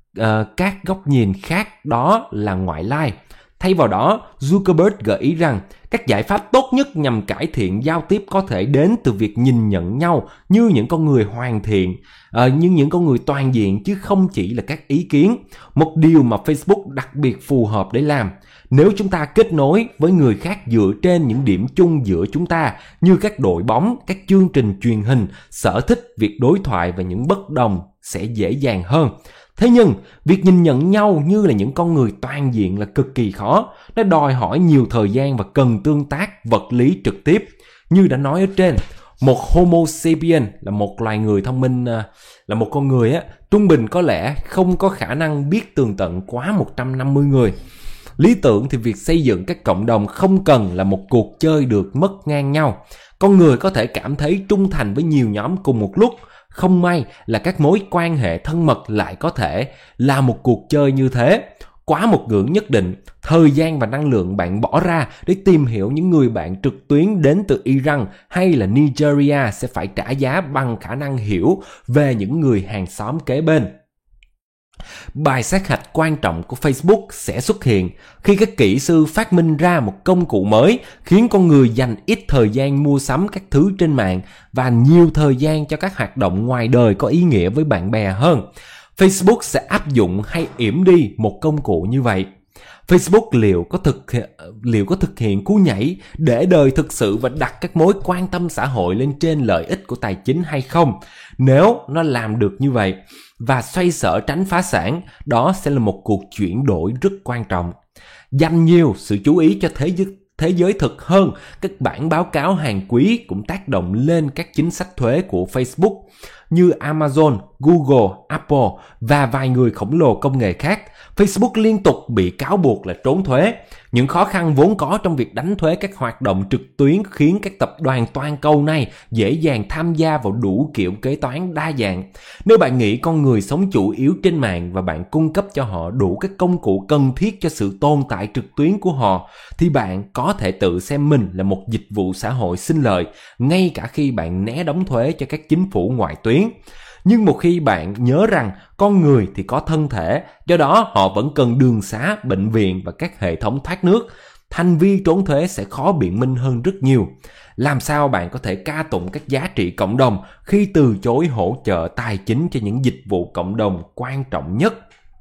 các góc nhìn khác, đó là ngoại lai. Thay vào đó, Zuckerberg gợi ý rằng các giải pháp tốt nhất nhằm cải thiện giao tiếp có thể đến từ việc nhìn nhận nhau như những con người hoàn thiện, như những con người toàn diện chứ không chỉ là các ý kiến. Một điều mà Facebook đặc biệt phù hợp để làm. Nếu chúng ta kết nối với người khác dựa trên những điểm chung giữa chúng ta như các đội bóng, các chương trình truyền hình, sở thích, việc đối thoại và những bất đồng sẽ dễ dàng hơn. Thế nhưng, việc nhìn nhận nhau như là những con người toàn diện là cực kỳ khó. Nó đòi hỏi nhiều thời gian và cần tương tác vật lý trực tiếp. Như đã nói ở trên, một Homo sapien là một loài người thông minh, là một con người trung bình có lẽ không có khả năng biết tường tận quá 150 người. Lý tưởng thì việc xây dựng các cộng đồng không cần là một cuộc chơi được mất ngang nhau. Con người có thể cảm thấy trung thành với nhiều nhóm cùng một lúc. Không may là các mối quan hệ thân mật lại có thể là một cuộc chơi như thế. Quá một ngưỡng nhất định, thời gian và năng lượng bạn bỏ ra để tìm hiểu những người bạn trực tuyến đến từ Iran hay là Nigeria sẽ phải trả giá bằng khả năng hiểu về những người hàng xóm kế bên. Bài sát hạch quan trọng của Facebook sẽ xuất hiện khi các kỹ sư phát minh ra một công cụ mới khiến con người dành ít thời gian mua sắm các thứ trên mạng và nhiều thời gian cho các hoạt động ngoài đời có ý nghĩa với bạn bè hơn. Facebook sẽ áp dụng hay yểm đi một công cụ như vậy. Facebook liệu có thực hiện cú nhảy để đời thực sự và đặt các mối quan tâm xã hội lên trên lợi ích của tài chính hay không? Nếu nó làm được như vậy và xoay sở tránh phá sản, đó sẽ là một cuộc chuyển đổi rất quan trọng. Dành nhiều sự chú ý cho thế giới thực hơn, các bản báo cáo hàng quý cũng tác động lên các chính sách thuế của Facebook như Amazon, Google, Apple và vài người khổng lồ công nghệ khác. Facebook liên tục bị cáo buộc là trốn thuế. Những khó khăn vốn có trong việc đánh thuế các hoạt động trực tuyến khiến các tập đoàn toàn cầu này dễ dàng tham gia vào đủ kiểu kế toán đa dạng. Nếu bạn nghĩ con người sống chủ yếu trên mạng và bạn cung cấp cho họ đủ các công cụ cần thiết cho sự tồn tại trực tuyến của họ, thì bạn có thể tự xem mình là một dịch vụ xã hội sinh lợi, ngay cả khi bạn né đóng thuế cho các chính phủ ngoại tuyến. Nhưng một khi bạn nhớ rằng con người thì có thân thể, do đó họ vẫn cần đường xá, bệnh viện và các hệ thống thoát nước, hành vi trốn thuế sẽ khó biện minh hơn rất nhiều. Làm sao bạn có thể ca tụng các giá trị cộng đồng khi từ chối hỗ trợ tài chính cho những dịch vụ cộng đồng quan trọng nhất?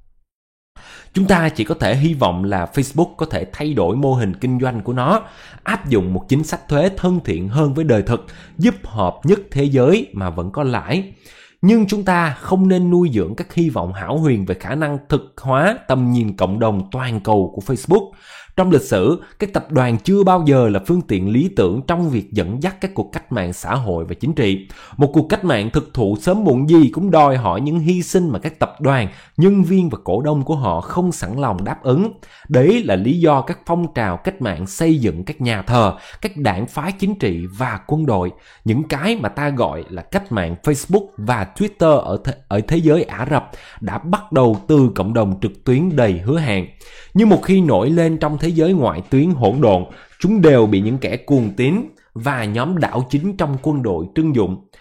Chúng ta chỉ có thể hy vọng là Facebook có thể thay đổi mô hình kinh doanh của nó, áp dụng một chính sách thuế thân thiện hơn với đời thực, giúp hợp nhất thế giới mà vẫn có lãi. Nhưng chúng ta không nên nuôi dưỡng các hy vọng hão huyền về khả năng thực hóa tầm nhìn cộng đồng toàn cầu của Facebook. Trong lịch sử, các tập đoàn chưa bao giờ là phương tiện lý tưởng trong việc dẫn dắt các cuộc cách mạng xã hội và chính trị. Một cuộc cách mạng thực thụ sớm muộn gì cũng đòi hỏi những hy sinh mà các tập đoàn, nhân viên và cổ đông của họ không sẵn lòng đáp ứng. Đấy là lý do các phong trào cách mạng xây dựng các nhà thờ, các đảng phái chính trị và quân đội. Những cái mà ta gọi là cách mạng Facebook và Twitter ở thế giới Ả Rập đã bắt đầu từ cộng đồng trực tuyến đầy hứa hẹn. Nhưng một khi nổi lên trong thế giới ngoại tuyến hỗn độn, chúng đều bị những kẻ cuồng tín và nhóm đảo chính trong quân đội trưng dụng.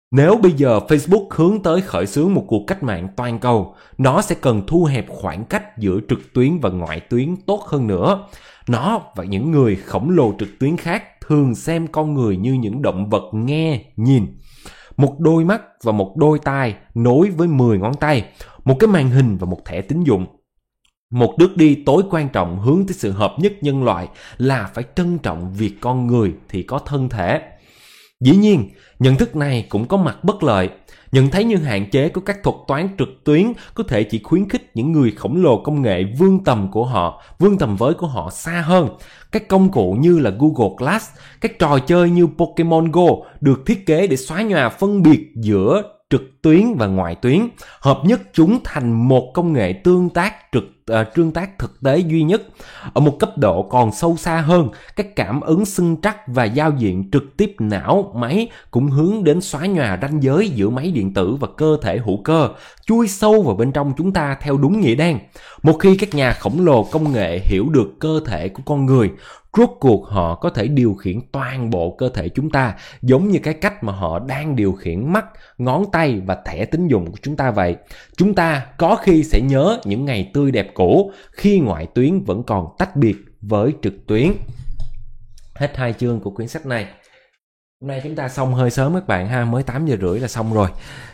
Nếu bây giờ Facebook hướng tới khởi xướng một cuộc cách mạng toàn cầu, nó sẽ cần thu hẹp khoảng cách giữa trực tuyến và ngoại tuyến tốt hơn nữa. Nó và những người khổng lồ trực tuyến khác thường xem con người như những động vật nghe, nhìn. Một đôi mắt và một đôi tai nối với 10 ngón tay, một cái màn hình và một thẻ tín dụng. Một bước đi tối quan trọng hướng tới sự hợp nhất nhân loại là phải trân trọng việc con người thì có thân thể. Dĩ nhiên, nhận thức này cũng có mặt bất lợi. Nhận thấy những hạn chế của các thuật toán trực tuyến có thể chỉ khuyến khích những người khổng lồ công nghệ vươn tầm với của họ xa hơn. Các công cụ như là Google Glass, các trò chơi như Pokemon Go được thiết kế để xóa nhòa phân biệt giữa trực tuyến và ngoại tuyến, hợp nhất chúng thành một công nghệ tương tác thực tế duy nhất. Ở một cấp độ còn sâu xa hơn, các cảm ứng xưng trắc và giao diện trực tiếp não máy cũng hướng đến xóa nhòa ranh giới giữa máy điện tử và cơ thể hữu cơ, chui sâu vào bên trong chúng ta theo đúng nghĩa đen. Một khi các nhà khổng lồ công nghệ hiểu được cơ thể của con người, rốt cuộc họ có thể điều khiển toàn bộ cơ thể chúng ta, giống như cái cách mà họ đang điều khiển mắt, ngón tay và thẻ tín dụng của chúng ta vậy. Chúng ta có khi sẽ nhớ những ngày tươi đẹp cũ, khi ngoại tuyến vẫn còn tách biệt với trực tuyến. Hết 2 chương của quyển sách này. Hôm nay chúng ta xong hơi sớm các bạn ha, mới 8 giờ rưỡi là xong rồi.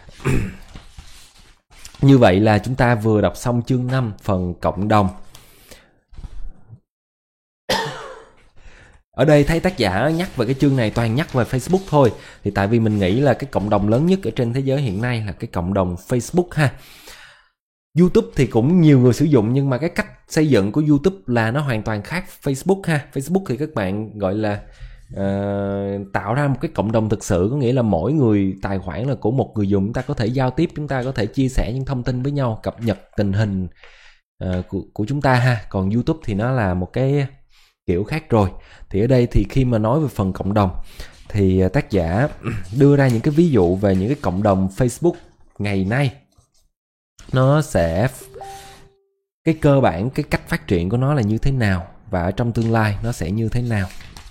Như vậy là chúng ta vừa đọc xong chương 5, phần cộng đồng. Ở đây thấy tác giả nhắc về cái chương này toàn nhắc về Facebook thôi. Thì tại vì mình nghĩ là cái cộng đồng lớn nhất ở trên thế giới hiện nay là cái cộng đồng Facebook ha. YouTube thì cũng nhiều người sử dụng, nhưng mà cái cách xây dựng của YouTube là nó hoàn toàn khác Facebook ha. Facebook thì các bạn gọi là tạo ra một cái cộng đồng thực sự, có nghĩa là mỗi người tài khoản là của một người dùng, chúng ta có thể giao tiếp, chúng ta có thể chia sẻ những thông tin với nhau, cập nhật tình hình của chúng ta ha. Còn YouTube thì nó là một cái kiểu khác rồi. Thì ở đây thì khi mà nói về phần cộng đồng thì tác giả đưa ra những cái ví dụ về những cái cộng đồng Facebook ngày nay. Nó sẽ cái cơ bản, cái cách phát triển của nó là như thế nào, và ở trong tương lai nó sẽ như thế nào.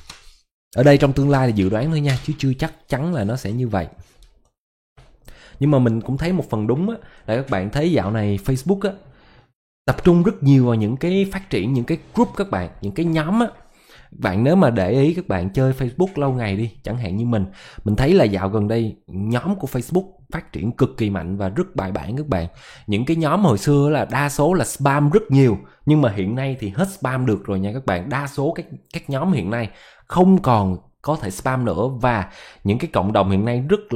Ở đây trong tương lai là dự đoán thôi nha, chứ chưa chắc chắn là nó sẽ như vậy. Nhưng mà mình cũng thấy một phần đúng á, là các bạn thấy dạo này Facebook á tập trung rất nhiều vào những cái phát triển, những cái group các bạn, những cái nhóm á. Bạn nếu mà để ý, các bạn chơi Facebook lâu ngày đi, chẳng hạn như mình thấy là dạo gần đây nhóm của Facebook phát triển cực kỳ mạnh và rất bài bản các bạn. Những cái nhóm hồi xưa là đa số là spam rất nhiều, nhưng mà hiện nay thì hết spam được rồi nha các bạn. Đa số các nhóm hiện nay không còn có thể spam nữa, và những cái cộng đồng hiện nay rất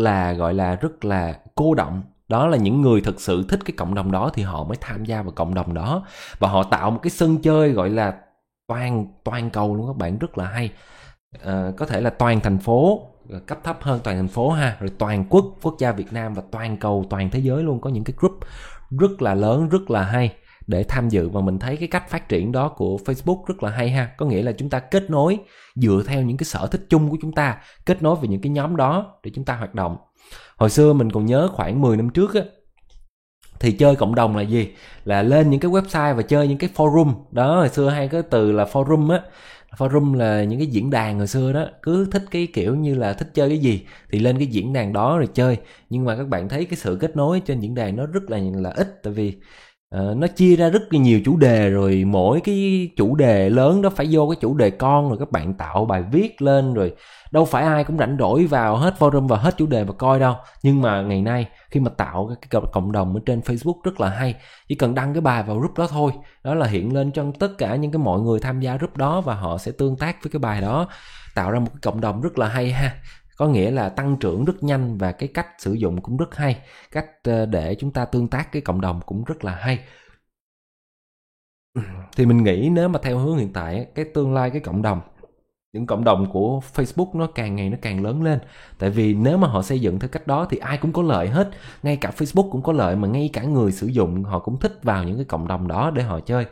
là cô động. Đó là những người thực sự thích cái cộng đồng đó thì họ mới tham gia vào cộng đồng đó, và họ tạo một cái sân chơi gọi là toàn cầu luôn các bạn, rất là hay. Có thể là toàn thành phố, cấp thấp hơn toàn thành phố ha, rồi toàn quốc gia Việt Nam, và toàn cầu, toàn thế giới luôn. Có những cái group rất là lớn, rất là hay để tham dự, và mình thấy cái cách phát triển đó của Facebook rất là hay ha. Có nghĩa là chúng ta kết nối dựa theo những cái sở thích chung của chúng ta, kết nối về những cái nhóm đó để chúng ta hoạt động. Hồi xưa mình còn nhớ khoảng 10 năm trước á, thì chơi cộng đồng là gì? Là lên những cái website và chơi những cái forum. Đó, hồi xưa hay có từ là forum á. Forum là những cái diễn đàn hồi xưa đó. Cứ thích cái kiểu như là thích chơi cái gì thì lên cái diễn đàn đó rồi chơi. Nhưng mà các bạn thấy cái sự kết nối trên diễn đàn nó rất là ít. Tại vì nó chia ra rất là nhiều chủ đề, rồi mỗi cái chủ đề lớn đó phải vô cái chủ đề con, rồi các bạn tạo bài viết lên, rồi đâu phải ai cũng rảnh rỗi vào hết forum và hết chủ đề mà coi đâu. Nhưng mà ngày nay khi mà tạo cái cộng đồng ở trên Facebook rất là hay, chỉ cần đăng cái bài vào group đó thôi, đó là hiện lên trong tất cả những cái mọi người tham gia group đó, và họ sẽ tương tác với cái bài đó, tạo ra một cái cộng đồng rất là hay ha. Có nghĩa là tăng trưởng rất nhanh, và cái cách sử dụng cũng rất hay, cách để chúng ta tương tác cái cộng đồng cũng rất là hay. Thì mình nghĩ nếu mà theo hướng hiện tại, cái tương lai cái cộng đồng, những cộng đồng của Facebook nó càng ngày nó càng lớn lên. Tại vì nếu mà họ xây dựng theo cách đó thì ai cũng có lợi hết. Ngay cả Facebook cũng có lợi, mà ngay cả người sử dụng họ cũng thích vào những cái cộng đồng đó để họ chơi,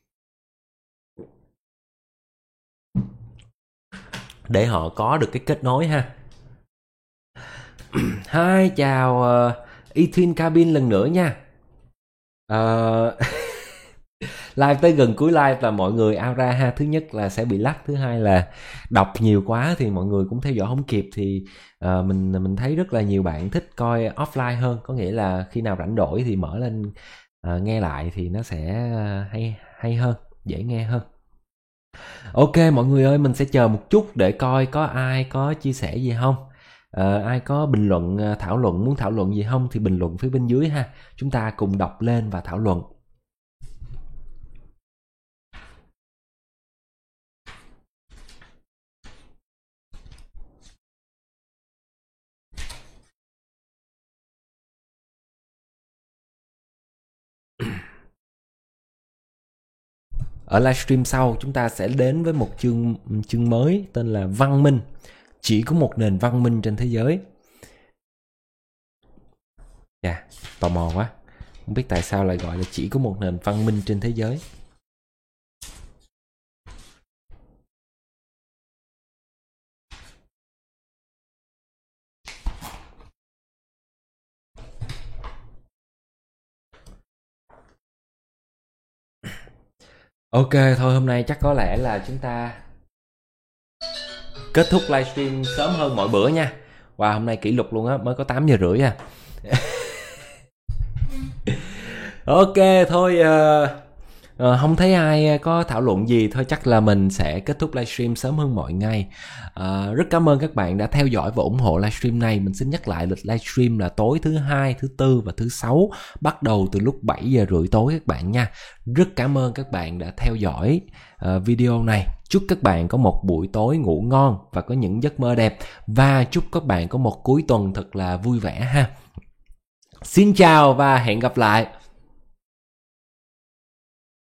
để họ có được cái kết nối ha. Hi, chào Ethan Cabin lần nữa nha. Live tới gần cuối live là mọi người out ra ha. Thứ nhất là sẽ bị lắc, thứ hai là đọc nhiều quá thì mọi người cũng theo dõi không kịp. Thì mình thấy rất là nhiều bạn thích coi offline hơn, có nghĩa là khi nào rảnh rỗi thì mở lên nghe lại thì nó sẽ hay hơn, dễ nghe hơn. Ok mọi người ơi, mình sẽ chờ một chút để coi có ai có chia sẻ gì không. Ai có bình luận, thảo luận, muốn thảo luận gì không thì bình luận phía bên dưới ha. Chúng ta cùng đọc lên và thảo luận. Ở livestream sau chúng ta sẽ đến với một chương mới tên là văn minh. Chỉ có một nền văn minh trên thế giới. Tò mò quá. Không biết tại sao lại gọi là chỉ có một nền văn minh trên thế giới. Ok, thôi hôm nay chắc có lẽ là chúng ta kết thúc livestream sớm hơn mọi bữa nha. Wow, hôm nay kỷ lục luôn á, mới có 8 giờ rưỡi à. Ok, thôi không thấy ai có thảo luận gì, thôi chắc là mình sẽ kết thúc livestream sớm hơn mọi ngày. Rất cảm ơn các bạn đã theo dõi và ủng hộ livestream này. Mình xin nhắc lại lịch livestream là tối thứ Hai, thứ Tư và thứ Sáu, bắt đầu từ lúc 7 giờ rưỡi tối các bạn nha. Rất cảm ơn các bạn đã theo dõi video này. Chúc các bạn có một buổi tối ngủ ngon và có những giấc mơ đẹp. Và chúc các bạn có một cuối tuần thật là vui vẻ ha. Xin chào và hẹn gặp lại.